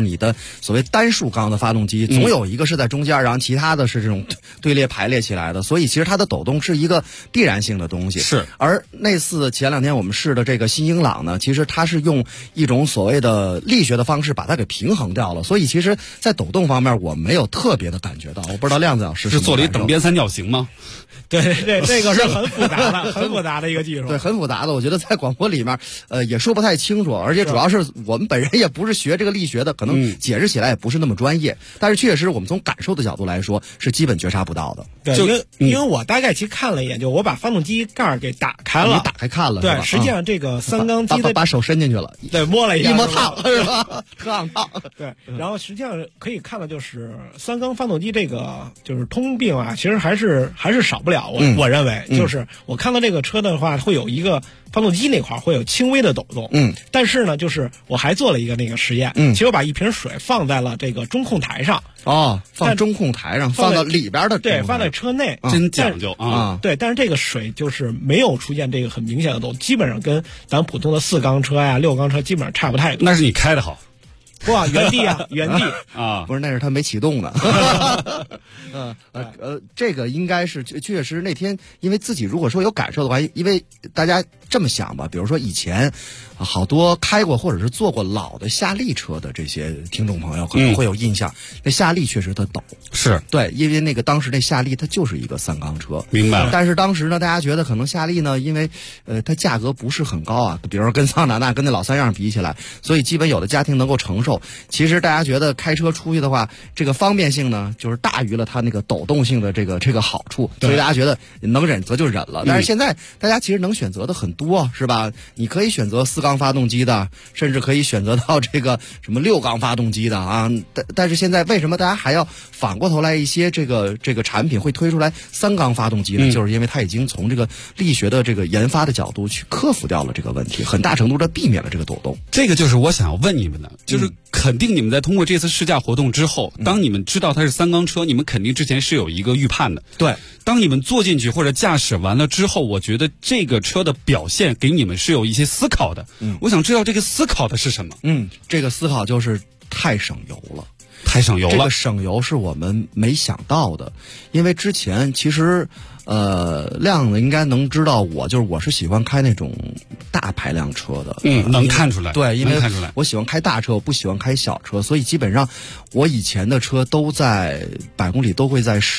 Speaker 15: 所谓单数缸的发动机，总有一个是在中间，然后其他的是这种队列排列起来的，所以其实它的抖动是一个必然性的东西。
Speaker 7: 是。
Speaker 15: 而那次前2天我们试的这个新英朗呢，其实它是用一种所谓的力学的方式把它给平衡掉了，所以其实在抖动方面我没有特别的感觉到。我不知道亮子老师
Speaker 7: 是做了一等边三角形吗？
Speaker 10: 对，这个是很复杂的，很复杂的一个技术。
Speaker 15: 对，很复杂的。我觉得在广播里面，也说不太清楚，而且主要是我们本人也不是学这个力学的，可能解释起来也不是那么专业。但是确实，我们从感受的角度来说，是基本觉察不到的。
Speaker 10: 对，因为我大概其实看了一眼，就我把发动机盖给打开了，
Speaker 15: 你打开看了，
Speaker 10: 对，实际上这个三缸机的
Speaker 15: 把手伸进去了，
Speaker 10: 对，摸了一下，
Speaker 15: 一摸烫是吧？特烫。
Speaker 10: 对，然后实际上可以看到，就是三缸发动机这个就是通病啊，其实还是少不了。我认为。就是我看到这个车的话，会有一个发动机那块会有轻微的抖动，但是呢，就是我还做了一个那个实验，其实我把一瓶水放在了这个中控台上，
Speaker 15: 放中控台上，放到里边的，
Speaker 10: 对，放在车内，
Speaker 7: 真讲究啊，
Speaker 10: 对，但是这个水就是没有出现这个很明显的抖，基本上跟咱普通的4缸车呀、6缸车基本上差不太多。
Speaker 7: 那是你开的好。
Speaker 10: 不，原地啊，原地
Speaker 7: 啊，
Speaker 15: 不是，那是他没启动呢。这个应该是确实那天，因为自己如果说有感受的话，因为大家这么想吧，比如说以前好多开过或者是坐过老的夏利车的这些听众朋友可能会有印象，那夏利确实它抖，
Speaker 7: 是
Speaker 15: 对，因为那个当时那夏利它就是一个3缸车，
Speaker 7: 明白了。
Speaker 15: 但是当时呢，大家觉得可能夏利呢，因为它价格不是很高啊，比如说跟桑塔纳跟那老3样比起来，所以基本有的家庭能够承受。其实大家觉得开车出去的话，这个方便性呢，就是大于了它那个抖动性的这个好处，所以大家觉得能忍则就忍了。但是现在大家其实能选择的很多，是吧？你可以选择4缸发动机的，甚至可以选择到这个什么6缸发动机的啊。但是现在为什么大家还要反过头来一些这个产品会推出来3缸发动机呢？就是因为它已经从这个力学的这个研发的角度去克服掉了这个问题，很大程度的避免了这个抖动。
Speaker 7: 这个就是我想要问你们的，就是肯定你们在通过这次试驾活动之后，当你们知道它是3缸车，你们肯定之前是有一个预判的。
Speaker 15: 对，
Speaker 7: 当你们坐进去或者驾驶完了之后，我觉得这个车的表现给你们是有一些思考的。我想知道这个思考的是什么？
Speaker 15: 这个思考就是太省油了。
Speaker 7: 太省油了，
Speaker 15: 这个省油是我们没想到的，因为之前其实亮子应该能知道我是喜欢开那种大排量车的，
Speaker 7: 能看出来，
Speaker 15: 对，因为我喜欢开大车，我不喜欢开小车，所以基本上我以前的车都在100公里都会在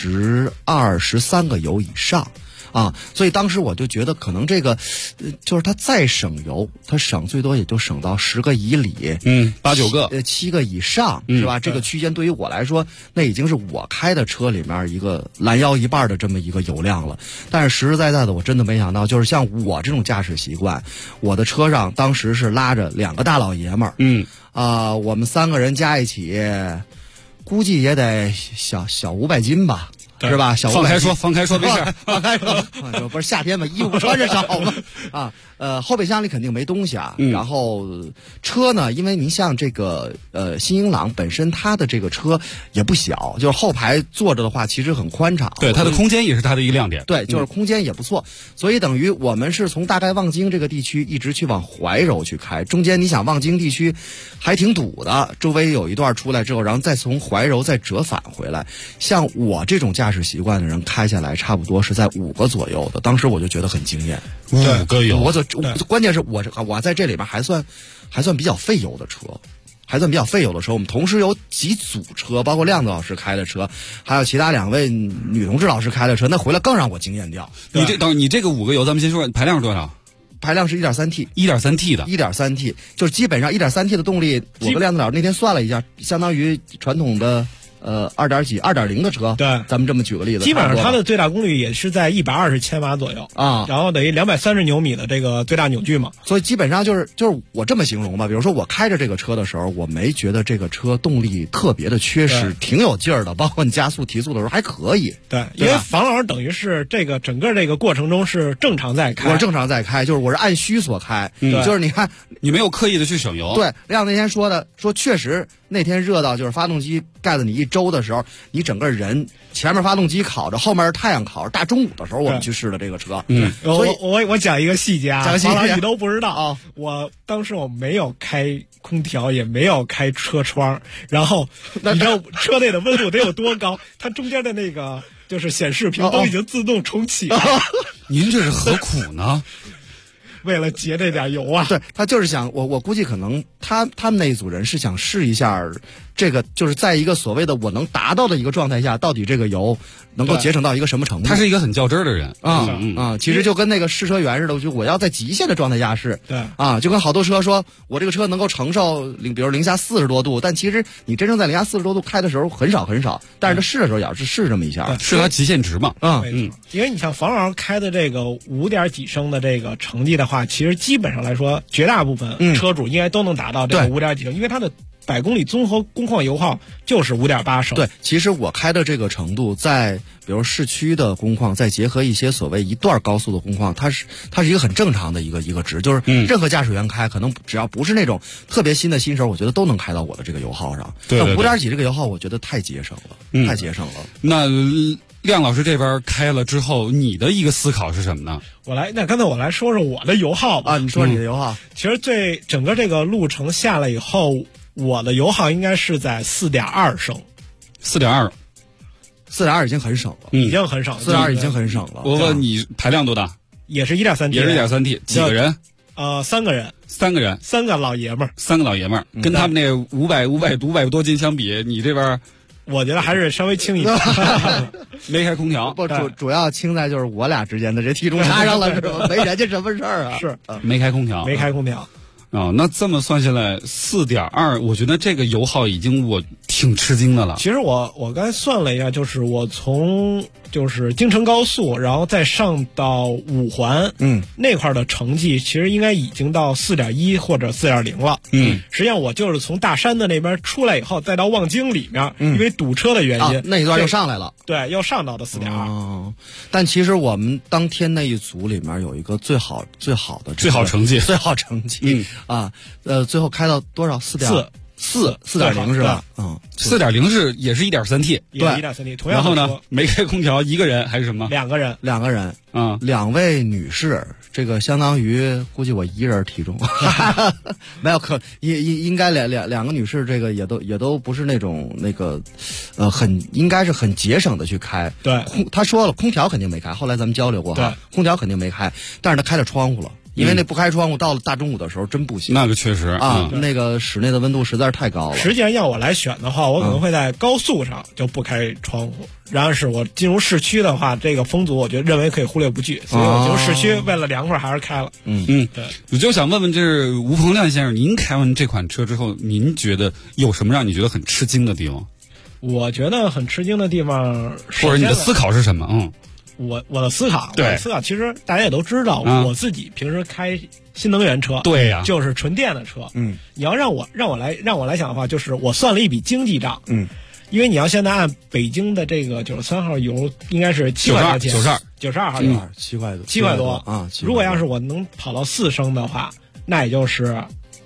Speaker 15: 12、13个油以上。所以当时我就觉得可能这个，就是它再省油，它省最多也就省到10个以里
Speaker 7: ，8、9个
Speaker 15: ，7个以上，是吧？这个区间对于我来说，那已经是我开的车里面一个拦腰一半的这么一个油量了。但是实实在在的，我真的没想到，就是像我这种驾驶习惯，我的车上当时是拉着2个大老爷们儿，我们3个人加一起，估计也得小500斤吧。是吧？
Speaker 7: 放开说，没事，
Speaker 15: 放开说，不是夏天嘛，衣服穿着少嘛。后备箱里肯定没东西啊。然后车呢，因为您像这个新英朗本身它的这个车也不小，就是后排坐着的话其实很宽敞。
Speaker 7: 对，它的空间也是它的一个亮点。
Speaker 15: 对，就是空间也不错。所以等于我们是从大概望京这个地区一直去往怀柔去开，中间你想望京地区还挺堵的，周围有一段出来之后，然后再从怀柔再折返回来。像我这种驾驶习惯的人开下来差不多是在5个左右的，当时我就觉得很惊艳。
Speaker 7: 5个油，
Speaker 15: 关键是我在这里边还算比较费油的车。我们同时有几组车，包括亮子老师开的车，还有其他2位女同志老师开的车，那回来更让我惊艳掉。
Speaker 7: 你这个5个油，咱们先说排量是多少？
Speaker 15: 排量是 1.3T，
Speaker 7: 1.3T 的
Speaker 15: 1.3T， 就是基本上 1.3T 的动力，我跟亮子老师那天算了一下，相当于传统的2.0的车，
Speaker 10: 对，
Speaker 15: 咱们这么举个例子，
Speaker 10: 基本上它的最大功率也是在120千瓦左右
Speaker 15: 啊，
Speaker 10: 然后等于230牛米的这个最大扭矩嘛。
Speaker 15: 所以基本上就是我这么形容吧，比如说我开着这个车的时候，我没觉得这个车动力特别的缺失，挺有劲儿的，包括你加速提速的时候还可以。
Speaker 10: 对，因为房老师等于是这个整个这个过程中是正常在开，
Speaker 15: 我是正常在开，就是我是按需所开，就是你看
Speaker 7: 你没有刻意的去省油。
Speaker 15: 对，亮那天说确实那天热到就是发动机盖子你周的时候，你整个人前面发动机烤着，后面是太阳烤着。大中午的时候我们去试的这个车，
Speaker 10: 所以我讲一个细节啊，
Speaker 15: 讲细节
Speaker 10: 王老你都不知道啊。我当时我没有开空调，也没有开车窗，然后你知道车内的温度得有多高？它中间的那个就是显示屏都已经自动重启了。
Speaker 7: 您这是何苦呢？
Speaker 10: 为了节这点油啊！
Speaker 15: 对，他就是想我估计可能他们那一组人是想试一下这个，就是在一个所谓的我能达到的一个状态下，到底这个油能够节省到一个什么程度。
Speaker 7: 他是一个很较真儿的人
Speaker 15: 其实就跟那个试车员似的，就我要在极限的状态下试。
Speaker 10: 对
Speaker 15: 就跟好多车说我这个车能够承受比如零下40多度，但其实你真正在零下40多度开的时候很少很少，但是他试的时候也是试这么一下，
Speaker 7: 是他极限值嘛。
Speaker 10: 因为你像房老师开的这个5点几升的这个成绩的话，其实基本上来说，绝大部分车主应该都能达到这个5点几升，因为它的100公里综合工况油耗就是5.8升。
Speaker 15: 对，其实我开的这个程度，在比如市区的工况，再结合一些所谓一段高速的工况，它是一个很正常的一个值，就是任何驾驶员开，可能只要不是那种特别新的新手，我觉得都能开到我的这个油耗上。
Speaker 7: 对
Speaker 15: 5点几这个油耗，我觉得太节省了，太节省了。
Speaker 7: 那亮老师这边开了之后，你的一个思考是什么呢？
Speaker 10: 那刚才我来说说我的油耗吧。
Speaker 15: 你说你的油耗。
Speaker 10: 其实整个这个路程下来以后，我的油耗应该是在4.2升。
Speaker 15: 4.2已经很省了，
Speaker 10: 已经很省了。
Speaker 15: 4.2已经很省了。
Speaker 7: 我问你排量多大？
Speaker 10: 也是 1.3T，
Speaker 7: 也是 1.3T， 几个人
Speaker 10: ？3个人。
Speaker 7: 3个老爷们儿，跟他们那500多斤相比，你这边。
Speaker 10: 我觉得还是稍微轻一点，
Speaker 7: 没开空调。
Speaker 15: 不，主要轻在就是我俩之间的这体重差上了，是吧？没人家什么事儿啊？
Speaker 10: 是，
Speaker 7: 没开空调。那这么算下来4.2，我觉得这个油耗已经我挺吃惊的了。
Speaker 10: 其实我刚才算了一下，就是我从就是京承高速，然后再上到5环，那块的成绩其实应该已经到4.1或者4.0了。实际上我就是从大山的那边出来以后，再到望京里面，因为堵车的原因，
Speaker 15: 那一段又上来了。
Speaker 10: 对，又上到的4.2。
Speaker 15: 但其实我们当天那一组里面有一个最好成绩，最后开到多少？4.0是吧
Speaker 7: ？4.0也是 1.3T，
Speaker 10: 对 1.3T。同样
Speaker 7: 然后呢，没开空调，一个人还是什么
Speaker 10: ？2个人
Speaker 15: ，2位女士，这个相当于估计我一人体重，没有应该两个女士，这个也都不是那种应该是很节省的去开。
Speaker 10: 对，
Speaker 15: 他说了，空调肯定没开，后来咱们交流过哈，空调肯定没开，但是他开了窗户了。因为那不开窗户，到了大中午的时候真不行。
Speaker 7: 那个确实
Speaker 15: 那个室内的温度实在是太高了。
Speaker 10: 实际上要我来选的话，我可能会在高速上就不开窗户。然而是我进入市区的话，这个风阻我觉得认为可以忽略不计，所以我进入市区为了凉快还是开了。
Speaker 7: 对。我就想问问，这吴鹏亮先生，您开完这款车之后，您觉得有什么让你觉得很吃惊的地方？
Speaker 10: 我觉得很吃惊的地方，
Speaker 7: 或者你的思考是什么？
Speaker 10: 我的思考，其实大家也都知道，我自己平时开新能源车，
Speaker 7: 对呀，
Speaker 10: 就是纯电的车。你要让我来想的话，就是我算了一笔经济账。因为你要现在按北京的这个93号油，应该是7块钱，92号油
Speaker 15: 7块多啊。
Speaker 10: 如果要是我能跑到4升的话，那也就是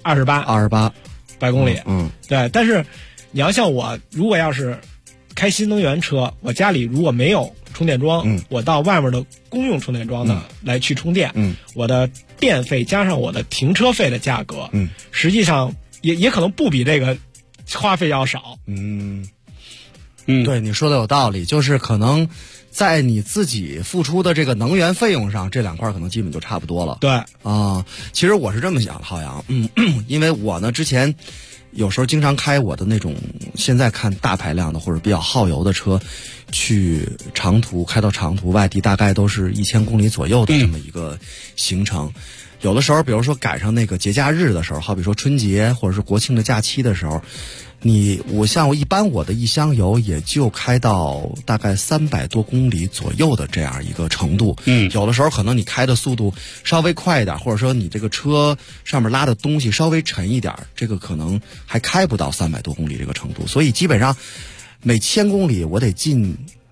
Speaker 10: 28百公里。对。但是你要像我，如果要是开新能源车，我家里如果没有充电桩，我到外面的公用充电桩呢来去充电，我的电费加上我的停车费的价格，实际上也可能不比这个花费要少。
Speaker 15: 对，你说的有道理，就是可能在你自己付出的这个能源费用上，这两块可能基本就差不多了。
Speaker 10: 对
Speaker 15: 其实我是这么想的，浩洋，因为我呢之前有时候经常开我的那种现在看大排量的或者比较耗油的车，去长途开到长途外地，大概都是1000公里左右的这么一个行程。有的时候比如说赶上那个节假日的时候，好比说春节或者是国庆的假期的时候，我一般我的一箱油也就开到大概300多公里左右的这样一个程度。有的时候可能你开的速度稍微快一点，或者说你这个车上面拉的东西稍微沉一点，这个可能还开不到300多公里这个程度。所以基本上每1000公里我得进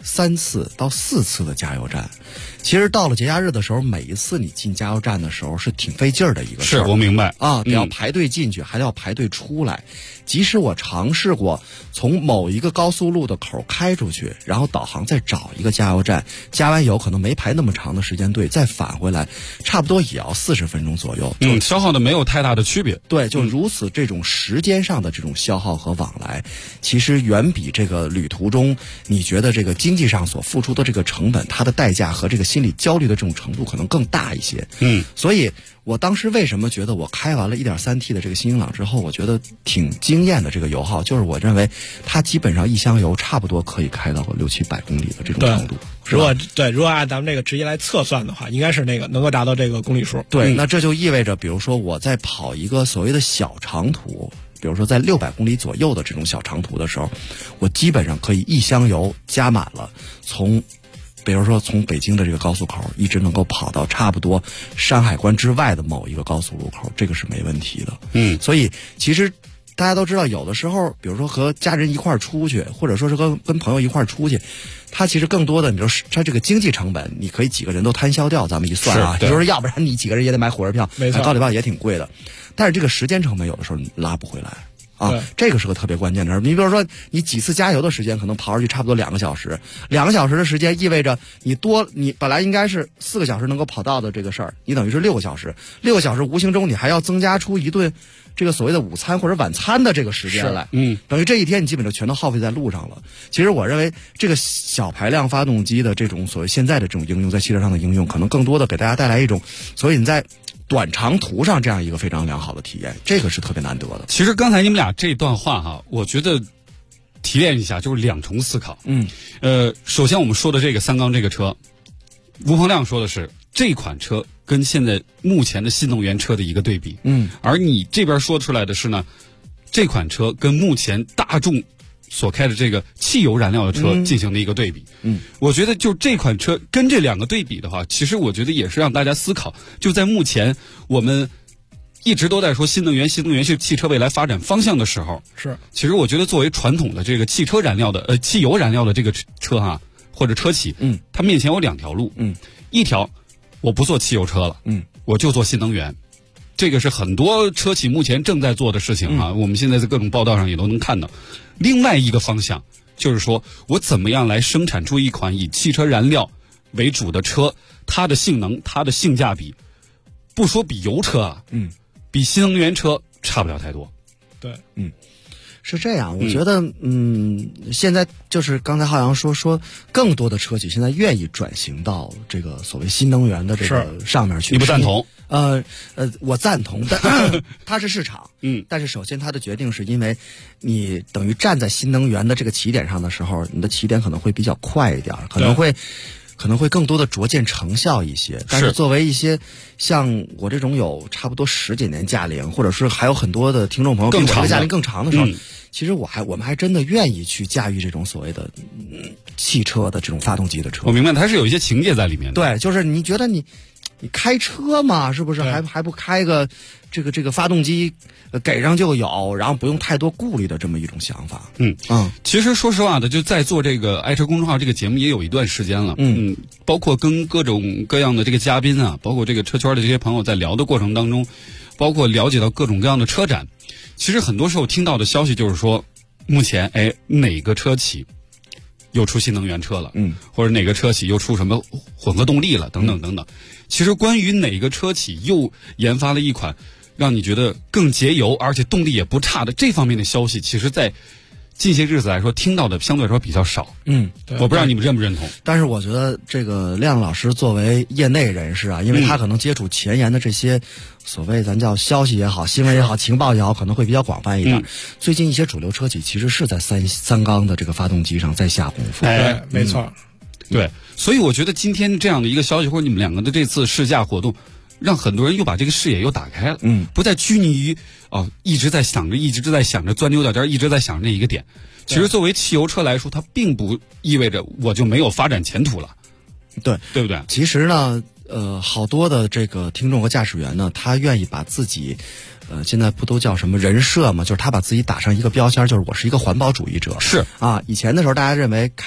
Speaker 15: 3次到4次的加油站。其实到了节假日的时候，每一次你进加油站的时候是挺费劲儿的一个事儿。
Speaker 7: 是我明白
Speaker 15: 啊，得要排队进去，还得要排队出来。即使我尝试过从某一个高速路的口开出去，然后导航再找一个加油站，加完油可能没排那么长的时间队，再返回来，差不多也要40分钟左右。
Speaker 7: 消耗的没有太大的区别。
Speaker 15: 对，就如此这种时间上的这种消耗和往来，其实远比这个旅途中你觉得这个经济上所付出的这个成本，它的代价和这个心理焦虑的这种程度可能更大一些。所以我当时为什么觉得我开完了 1.3T 的这个新英朗之后，我觉得挺惊艳的这个油耗，就是我认为它基本上一箱油差不多可以开到个600-700公里的这种程度。
Speaker 10: 如果按咱们这个直接来测算的话，应该是那个能够达到这个公里数。
Speaker 15: 对，那这就意味着，比如说我在跑一个所谓的小长途，比如说在600公里左右的这种小长途的时候，我基本上可以一箱油加满了，比如说从北京的这个高速口一直能够跑到差不多山海关之外的某一个高速路口，这个是没问题的。所以其实大家都知道，有的时候比如说和家人一块儿出去，或者说是跟朋友一块儿出去，它其实更多的你说它这个经济成本你可以几个人都摊销掉，咱们一算啊，就是要不然你几个人也得买火车票，买高铁票也挺贵的。但是这个时间成本有的时候你拉不回来啊，这个是个特别关键的事儿。你比如说，你几次加油的时间可能跑上去差不多2个小时，2个小时的时间意味着你本来应该是4个小时能够跑到的这个事儿，你等于是6个小时，6个小时无形中你还要增加出一顿这个所谓的午餐或者晚餐的这个时间来，等于这一天你基本就全都耗费在路上了。其实我认为这个小排量发动机的这种所谓现在的这种应用，在汽车上的应用，可能更多的给大家带来一种，所以你在短长途上这样一个非常良好的体验，这个是特别难得的。
Speaker 7: 其实刚才你们俩这段话哈，我觉得提炼一下就是2重思考。首先我们说的这个3缸这个车，吴鹏亮说的是这款车跟现在目前的新能源车的一个对比，而你这边说出来的是呢，这款车跟目前大众所开的这个汽油燃料的车进行的一个对比。我觉得就这款车跟这2个对比的话，其实我觉得也是让大家思考，就在目前我们一直都在说新能源是汽车未来发展方向的时候，其实我觉得作为传统的这个汽油燃料的这个车哈，或者车企，它面前有2条路，一条我不做汽油车了，我就做新能源。这个是很多车企目前正在做的事情啊，我们现在在各种报道上也都能看到。另外一个方向就是说我怎么样来生产出一款以汽车燃料为主的车，它的性能、它的性价比，不说比油车啊，比新能源车差不了太多。
Speaker 10: 对，
Speaker 15: 是这样，我觉得，现在就是刚才浩洋说，更多的车企现在愿意转型到这个所谓新能源的这个上面去。
Speaker 7: 你不赞同？
Speaker 15: 我赞同，但它是市场，但是首先它的决定是因为你等于站在新能源的这个起点上的时候，你的起点可能会比较快一点，可能会更多的逐渐成效一些。但是作为一些像我这种有差不多10几年驾龄，或者是还有很多的听众朋友比我这个驾龄更长的时候，其实我们还真的愿意去驾驭这种所谓的汽车的这种发动机的车。
Speaker 7: 我明白，它是有一些情节在里面的。
Speaker 15: 对，就是你觉得你开车嘛，是不是还不开个这个发动机给上就有，然后不用太多顾虑的这么一种想法。
Speaker 7: 其实说实话的，就在做这个爱车公众号这个节目也有一段时间了。包括跟各种各样的这个嘉宾啊，包括这个车圈的这些朋友在聊的过程当中，包括了解到各种各样的车展，其实很多时候听到的消息就是说，目前哪个车企又出新能源车了，或者哪个车企又出什么混合动力了，等等等等。其实关于哪个车企又研发了一款让你觉得更节油而且动力也不差的这方面的消息，其实在近些日子来说听到的相对来说比较少。我不知道你们认不认同。
Speaker 15: 但是我觉得这个亮老师作为业内人士啊，因为他可能接触前沿的这些所谓咱叫消息也好、新闻也好、情报也好，可能会比较广泛一点。最近一些主流车企其实是在三缸的这个发动机上在下功夫。
Speaker 10: 对，没错。
Speaker 7: 对，所以我觉得今天这样的一个消息，或者你们两个的这次试驾活动，让很多人又把这个视野又打开了，不再拘泥于一直在想着钻牛角尖，一直在想着那一个点。其实作为汽油车来说，它并不意味着我就没有发展前途了，
Speaker 15: 对
Speaker 7: 不对？
Speaker 15: 其实呢，好多的这个听众和驾驶员呢，他愿意把自己，现在不都叫什么人设嘛？就是他把自己打上一个标签，就是我是一个环保主义者。
Speaker 7: 是
Speaker 15: 啊，以前的时候大家认为开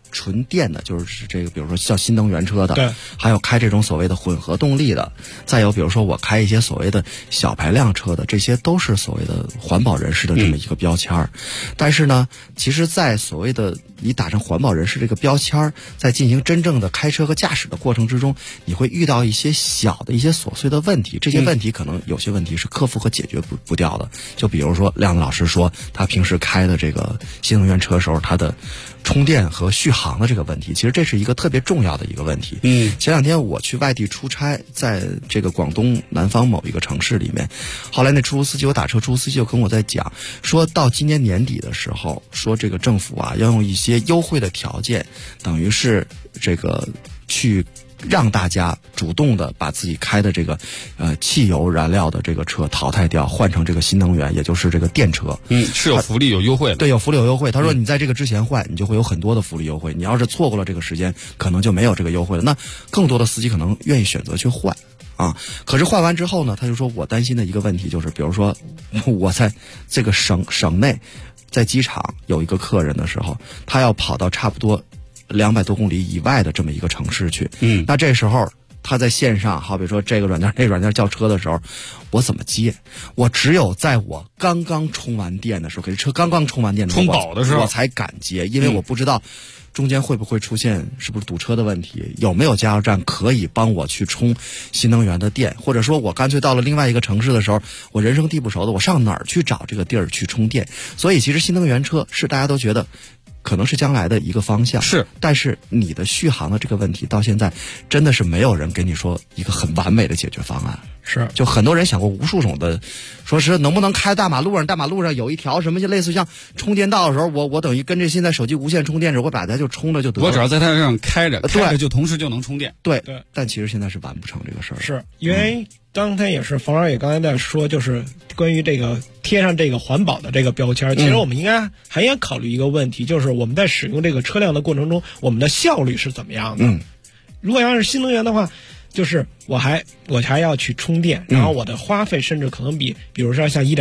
Speaker 15: 纯电的，就是这个比如说叫新能源车的，
Speaker 10: 对，
Speaker 15: 还有开这种所谓的混合动力的，再有比如说我开一些所谓的小排量车的，这些都是所谓的环保人士的这么一个标签但是呢，其实在所谓的你打上环保人士这个标签，在进行真正的开车和驾驶的过程之中，你会遇到一些小的一些琐碎的问题，这些问题可能有些问题是克服和解决不掉的。就比如说亮子老师说他平时开的这个新能源车时候，他的充电和续航的这个问题，其实这是一个特别重要的一个问题。前两天我去外地出差，在这个广东南方某一个城市里面，后来那出租司机，我打车出租司机就跟我在讲，说到今年年底的时候，说这个政府啊要用一些优惠的条件，等于是这个去让大家主动的把自己开的这个汽油燃料的这个车淘汰掉，换成这个新能源，也就是这个电车。
Speaker 7: 是有福利有优惠的。
Speaker 15: 对，有福利有优惠。他说你在这个之前换，你就会有很多的福利优惠。你要是错过了这个时间，可能就没有这个优惠了。那更多的司机可能愿意选择去换啊。可是换完之后呢，他就说我担心的一个问题就是，比如说我在这个省内，在机场有一个客人的时候，他要跑到差不多200多公里以外的这么一个城市去，那这时候他在线上，好比说这个软件那软件叫车的时候，我怎么接？我只有在我刚刚充完电的时候，给车刚刚充完电的时候，
Speaker 7: 充饱的时候，
Speaker 15: 我才敢接，因为我不知道中间会不会出现是不是堵车的问题，有没有加油站可以帮我去充新能源的电，或者说我干脆到了另外一个城市的时候，我人生地不熟的，我上哪儿去找这个地儿去充电？所以其实新能源车是大家都觉得可能是将来的一个方向，
Speaker 7: 是，
Speaker 15: 但是你的续航的这个问题到现在真的是没有人跟你说一个很完美的解决方案。
Speaker 10: 是，
Speaker 15: 就很多人想过无数种的，说是能不能开大马路上有一条什么就类似像充电道的时候，我等于跟着现在手机无线充电时，我把它就充了就得了。
Speaker 7: 我只要在它上开着就同时就能充电。
Speaker 15: 对，但其实现在是完不成这个事儿。
Speaker 10: 是因为刚才也是冯老师也刚才在说，就是关于这个贴上这个环保的这个标签，其实我们还应该考虑一个问题，就是我们在使用这个车辆的过程中，我们的效率是怎么样的？如果要是新能源的话，就是我还要去充电，然后我的花费甚至可能比如说像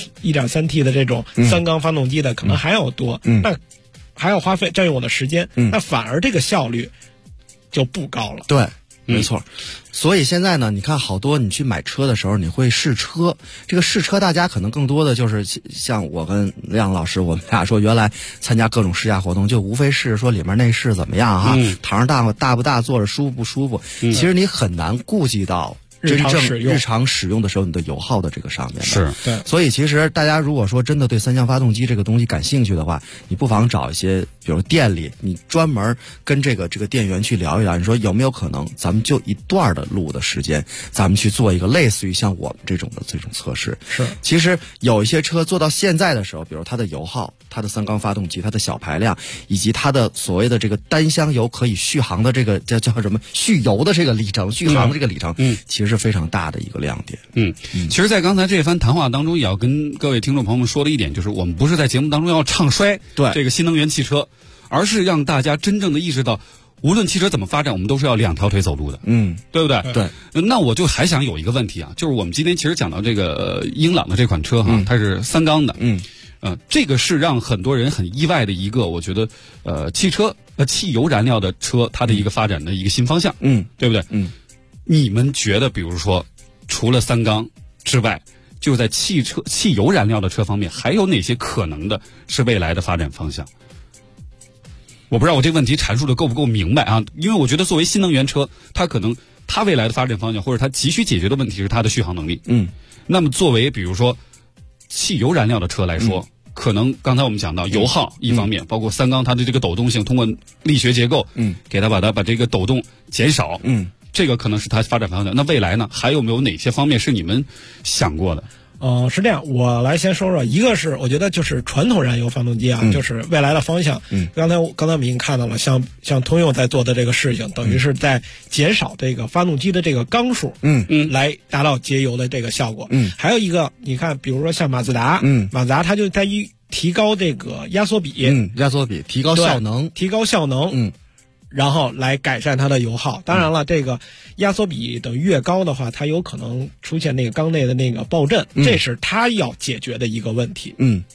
Speaker 10: 1.3T 的这种3缸发动机的可能还要多，那还要花费占用我的时间，那反而这个效率就不高了。
Speaker 15: 对，没错。所以现在呢，你看好多你去买车的时候，你会试车。这个试车，大家可能更多的就是像我跟亮老师，我们俩说原来参加各种试驾活动，就无非是说里面内饰怎么样哈，堂大不大，坐着舒服不舒服。其实你很难顾及到真正日常使用的时候你的油耗的这个上面的。
Speaker 7: 是，
Speaker 10: 对。
Speaker 15: 所以其实大家如果说真的对三厢发动机这个东西感兴趣的话，你不妨找一些比如店里，你专门跟这个店员去聊一聊，你说有没有可能咱们就一段的路的时间，咱们去做一个类似于像我们这种测试。
Speaker 10: 是，
Speaker 15: 其实有一些车做到现在的时候，比如它的油耗，它的3缸发动机，它的小排量，以及它的所谓的这个单箱油可以续航的这个叫什么续油的这个里程，续航的这个里程，其实是非常大的一个亮点。
Speaker 7: 其实在刚才这番谈话当中，也要跟各位听众朋友们说的一点，就是我们不是在节目当中要唱衰这个新能源汽车，而是让大家真正的意识到，无论汽车怎么发展，我们都是要2条腿走路的，对不对？
Speaker 15: 对。
Speaker 7: 那我就还想有一个问题啊，就是我们今天其实讲到这个英朗的这款车哈，它是3缸的，这个是让很多人很意外的一个，我觉得汽油燃料的车它的一个发展的一个新方向，对不对？你们觉得，比如说，除了3缸之外，就在汽油燃料的车方面，还有哪些可能的是未来的发展方向？我不知道我这个问题阐述的够不够明白啊？因为我觉得作为新能源车，它未来的发展方向，或者它急需解决的问题是它的续航能力。那么作为比如说汽油燃料的车来说，可能刚才我们讲到油耗一方面，包括3缸它的这个抖动性，通过力学结构，给它把这个抖动减少，这个可能是它发展方向。那未来呢，还有没有哪些方面是你们想过的？
Speaker 10: 是这样，我来先说说，一个是我觉得就是传统燃油发动机啊，就是未来的方向。刚才我们已经看到了，像通用在做的这个事情，等于是在减少这个发动机的这个缸数，来达到节油的这个效果。还有一个，你看，比如说像马自达，马自达它就在于提高这个压缩比，
Speaker 15: 提高效能，
Speaker 10: 然后来改善它的油耗。当然了，这个压缩比等越高的话，它有可能出现那个缸内的那个爆震，这是它要解决的一个问题。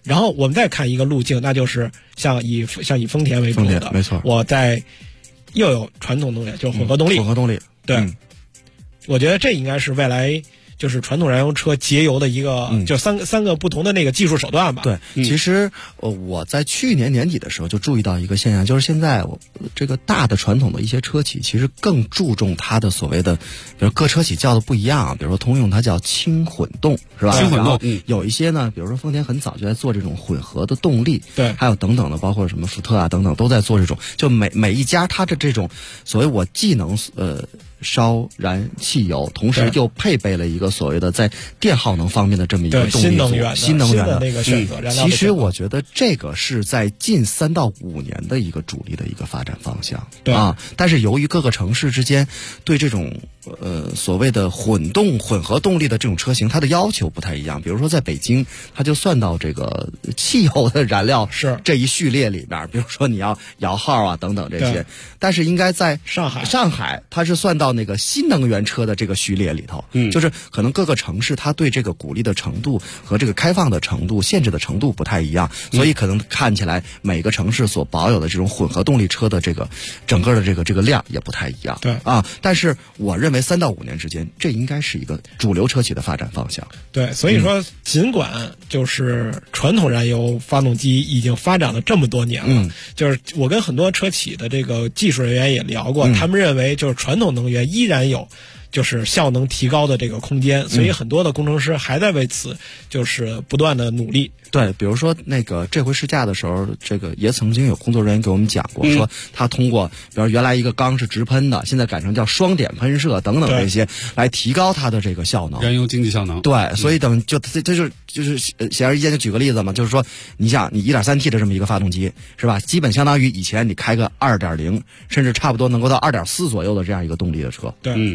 Speaker 10: 然后我们再看一个路径，那就是像以丰田为主的，
Speaker 15: 没错。
Speaker 10: 我在又有传统能源，就是混合动力。
Speaker 15: 混合动力，
Speaker 10: 对。我觉得这应该是未来就是传统燃油车节油的一个，就三个不同的那个技术手段吧。
Speaker 15: 对，其实我在去年年底的时候就注意到一个现象，就是现在这个大的传统的一些车企，其实更注重它的所谓的，比如各车企叫的不一样，比如说通用它叫轻混动，是吧？
Speaker 7: 轻混动，
Speaker 15: 有一些呢，比如说丰田很早就在做这种混合的动力，
Speaker 10: 对，
Speaker 15: 还有等等的，包括什么福特啊等等都在做这种，就每一家它的这种所谓我既能烧燃汽油，同时又配备了一个所谓的在电耗能方面的这么一个动力组，新能源的
Speaker 10: 那个选择。
Speaker 15: 其实我觉得这个是在近3到5年的一个主力的一个发展方向，
Speaker 10: 对
Speaker 15: 啊。但是由于各个城市之间对这种所谓的混合动力的这种车型，它的要求不太一样。比如说在北京，它就算到这个汽油的燃料
Speaker 10: 是这
Speaker 15: 一序列里边，比如说你要摇号啊等等这些，但是应该在上海它是算到那个新能源车的这个序列里头，就是可能各个城市它对这个鼓励的程度和这个开放的程度、限制的程度不太一样，所以可能看起来每个城市所保有的这种混合动力车的这个整个的这个量也不太一样。
Speaker 10: 对
Speaker 15: 啊，但是我认为3到5年之间，这应该是一个主流车企的发展方向。
Speaker 10: 对，所以说尽管就是传统燃油发动机已经发展了这么多年了，就是我跟很多车企的这个技术人员也聊过，他们认为就是传统能源依然有就是效能提高的这个空间，所以很多的工程师还在为此就是不断的努力。
Speaker 15: 对，比如说那个这回试驾的时候，这个也曾经有工作人员给我们讲过，说他通过比如原来一个缸是直喷的，现在改成叫双点喷射等等这些，来提高它的这个效能，
Speaker 7: 燃油经济效能。
Speaker 15: 对，所以就是显而易见，就举个例子嘛，就是说你想你 1.3T 的这么一个发动机是吧，基本相当于以前你开个 2.0 甚至差不多能够到 2.4 左右的这样一个动力的车。
Speaker 10: 对，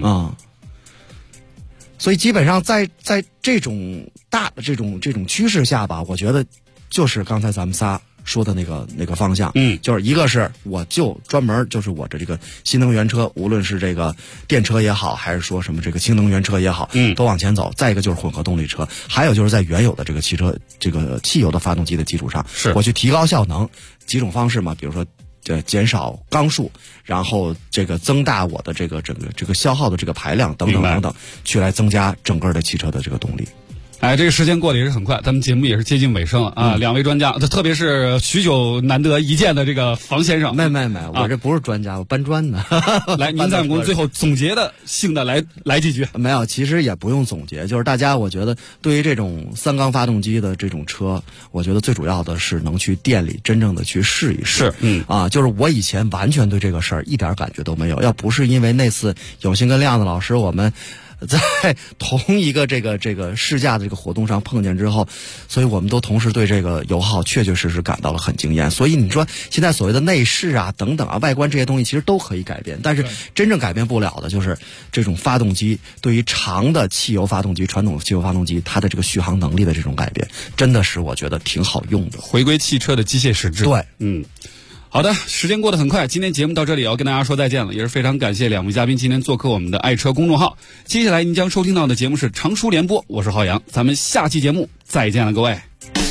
Speaker 15: 所以基本上在这种大的这种趋势下吧，我觉得就是刚才咱们仨说的那个方向，就是一个是我就专门就是我这个新能源车，无论是这个电车也好，还是说什么这个氢能源车也好，都往前走。再一个就是混合动力车，还有就是在原有的这个汽车这个汽油的发动机的基础上，我去提高效能，几种方式嘛，比如说减少缸数，然后这个增大我的这个消耗的这个排量等等等等，去来增加整个的汽车的这个动力。
Speaker 7: 哎，这个时间过得也是很快，咱们节目也是接近尾声了啊！两位专家，特别是许久难得一见的这个房先生，
Speaker 15: 没，我这不是专家，我搬砖的。
Speaker 7: 来，您再给我们最后总结的性的来几句。
Speaker 15: 没有，其实也不用总结，就是大家我觉得对于这种3缸发动机的这种车，我觉得最主要的是能去店里真正的去试一试。就是我以前完全对这个事儿一点感觉都没有，要不是因为那次有幸跟亮子老师我们在同一个这个试驾的这个活动上碰见之后，所以我们都同时对这个油耗确确实实感到了很惊艳。所以你说现在所谓的内饰啊等等啊外观这些东西其实都可以改变，但是真正改变不了的就是这种发动机对于长的汽油发动机、传统汽油发动机它的这个续航能力的这种改变，真的是我觉得挺好用的，
Speaker 7: 回归汽车的机械实质。
Speaker 15: 对，
Speaker 7: 好的，时间过得很快，今天节目到这里要跟大家说再见了，也是非常感谢两位嘉宾今天做客我们的爱车公众号。接下来您将收听到的节目是常熟联播，我是浩洋，咱们下期节目再见了，各位。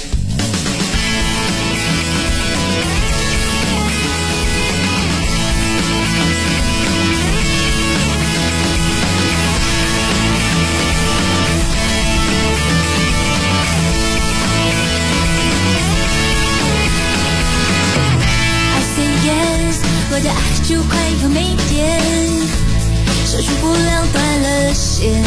Speaker 16: 我的爱就快要没电，社畜不良断了线，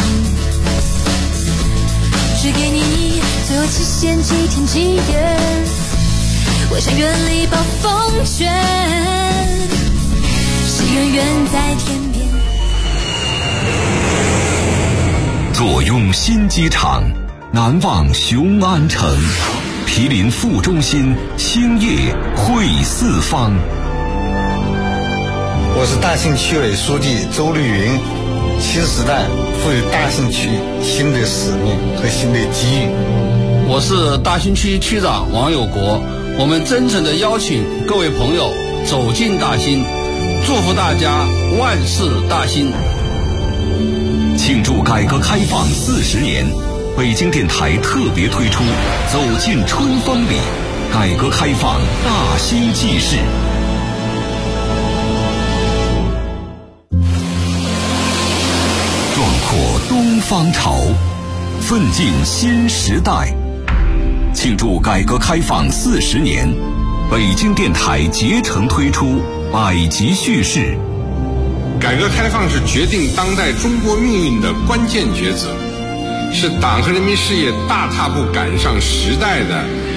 Speaker 16: 只给你最后期限几天几夜，我想远离暴风圈，是远远在天边。
Speaker 8: 坐拥新机场，难忘雄安城，毗邻副中心，兴业汇四方。
Speaker 17: 我是大兴区委书记周绿云，新时代赋予大兴区新的使命和新的机遇。
Speaker 18: 我是大兴区区长王有国，我们真诚地邀请各位朋友走进大兴，祝福大家万事大兴。
Speaker 8: 庆祝改革开放40年， 北京电台特别推出《走进春风里》，改革开放大兴纪事。壮阔东方潮，奋进新时代。庆祝改革开放40年，北京电台竭诚推出百集叙事。
Speaker 19: 改革开放是决定当代中国命运的关键抉择，是党和人民事业大踏步赶上时代的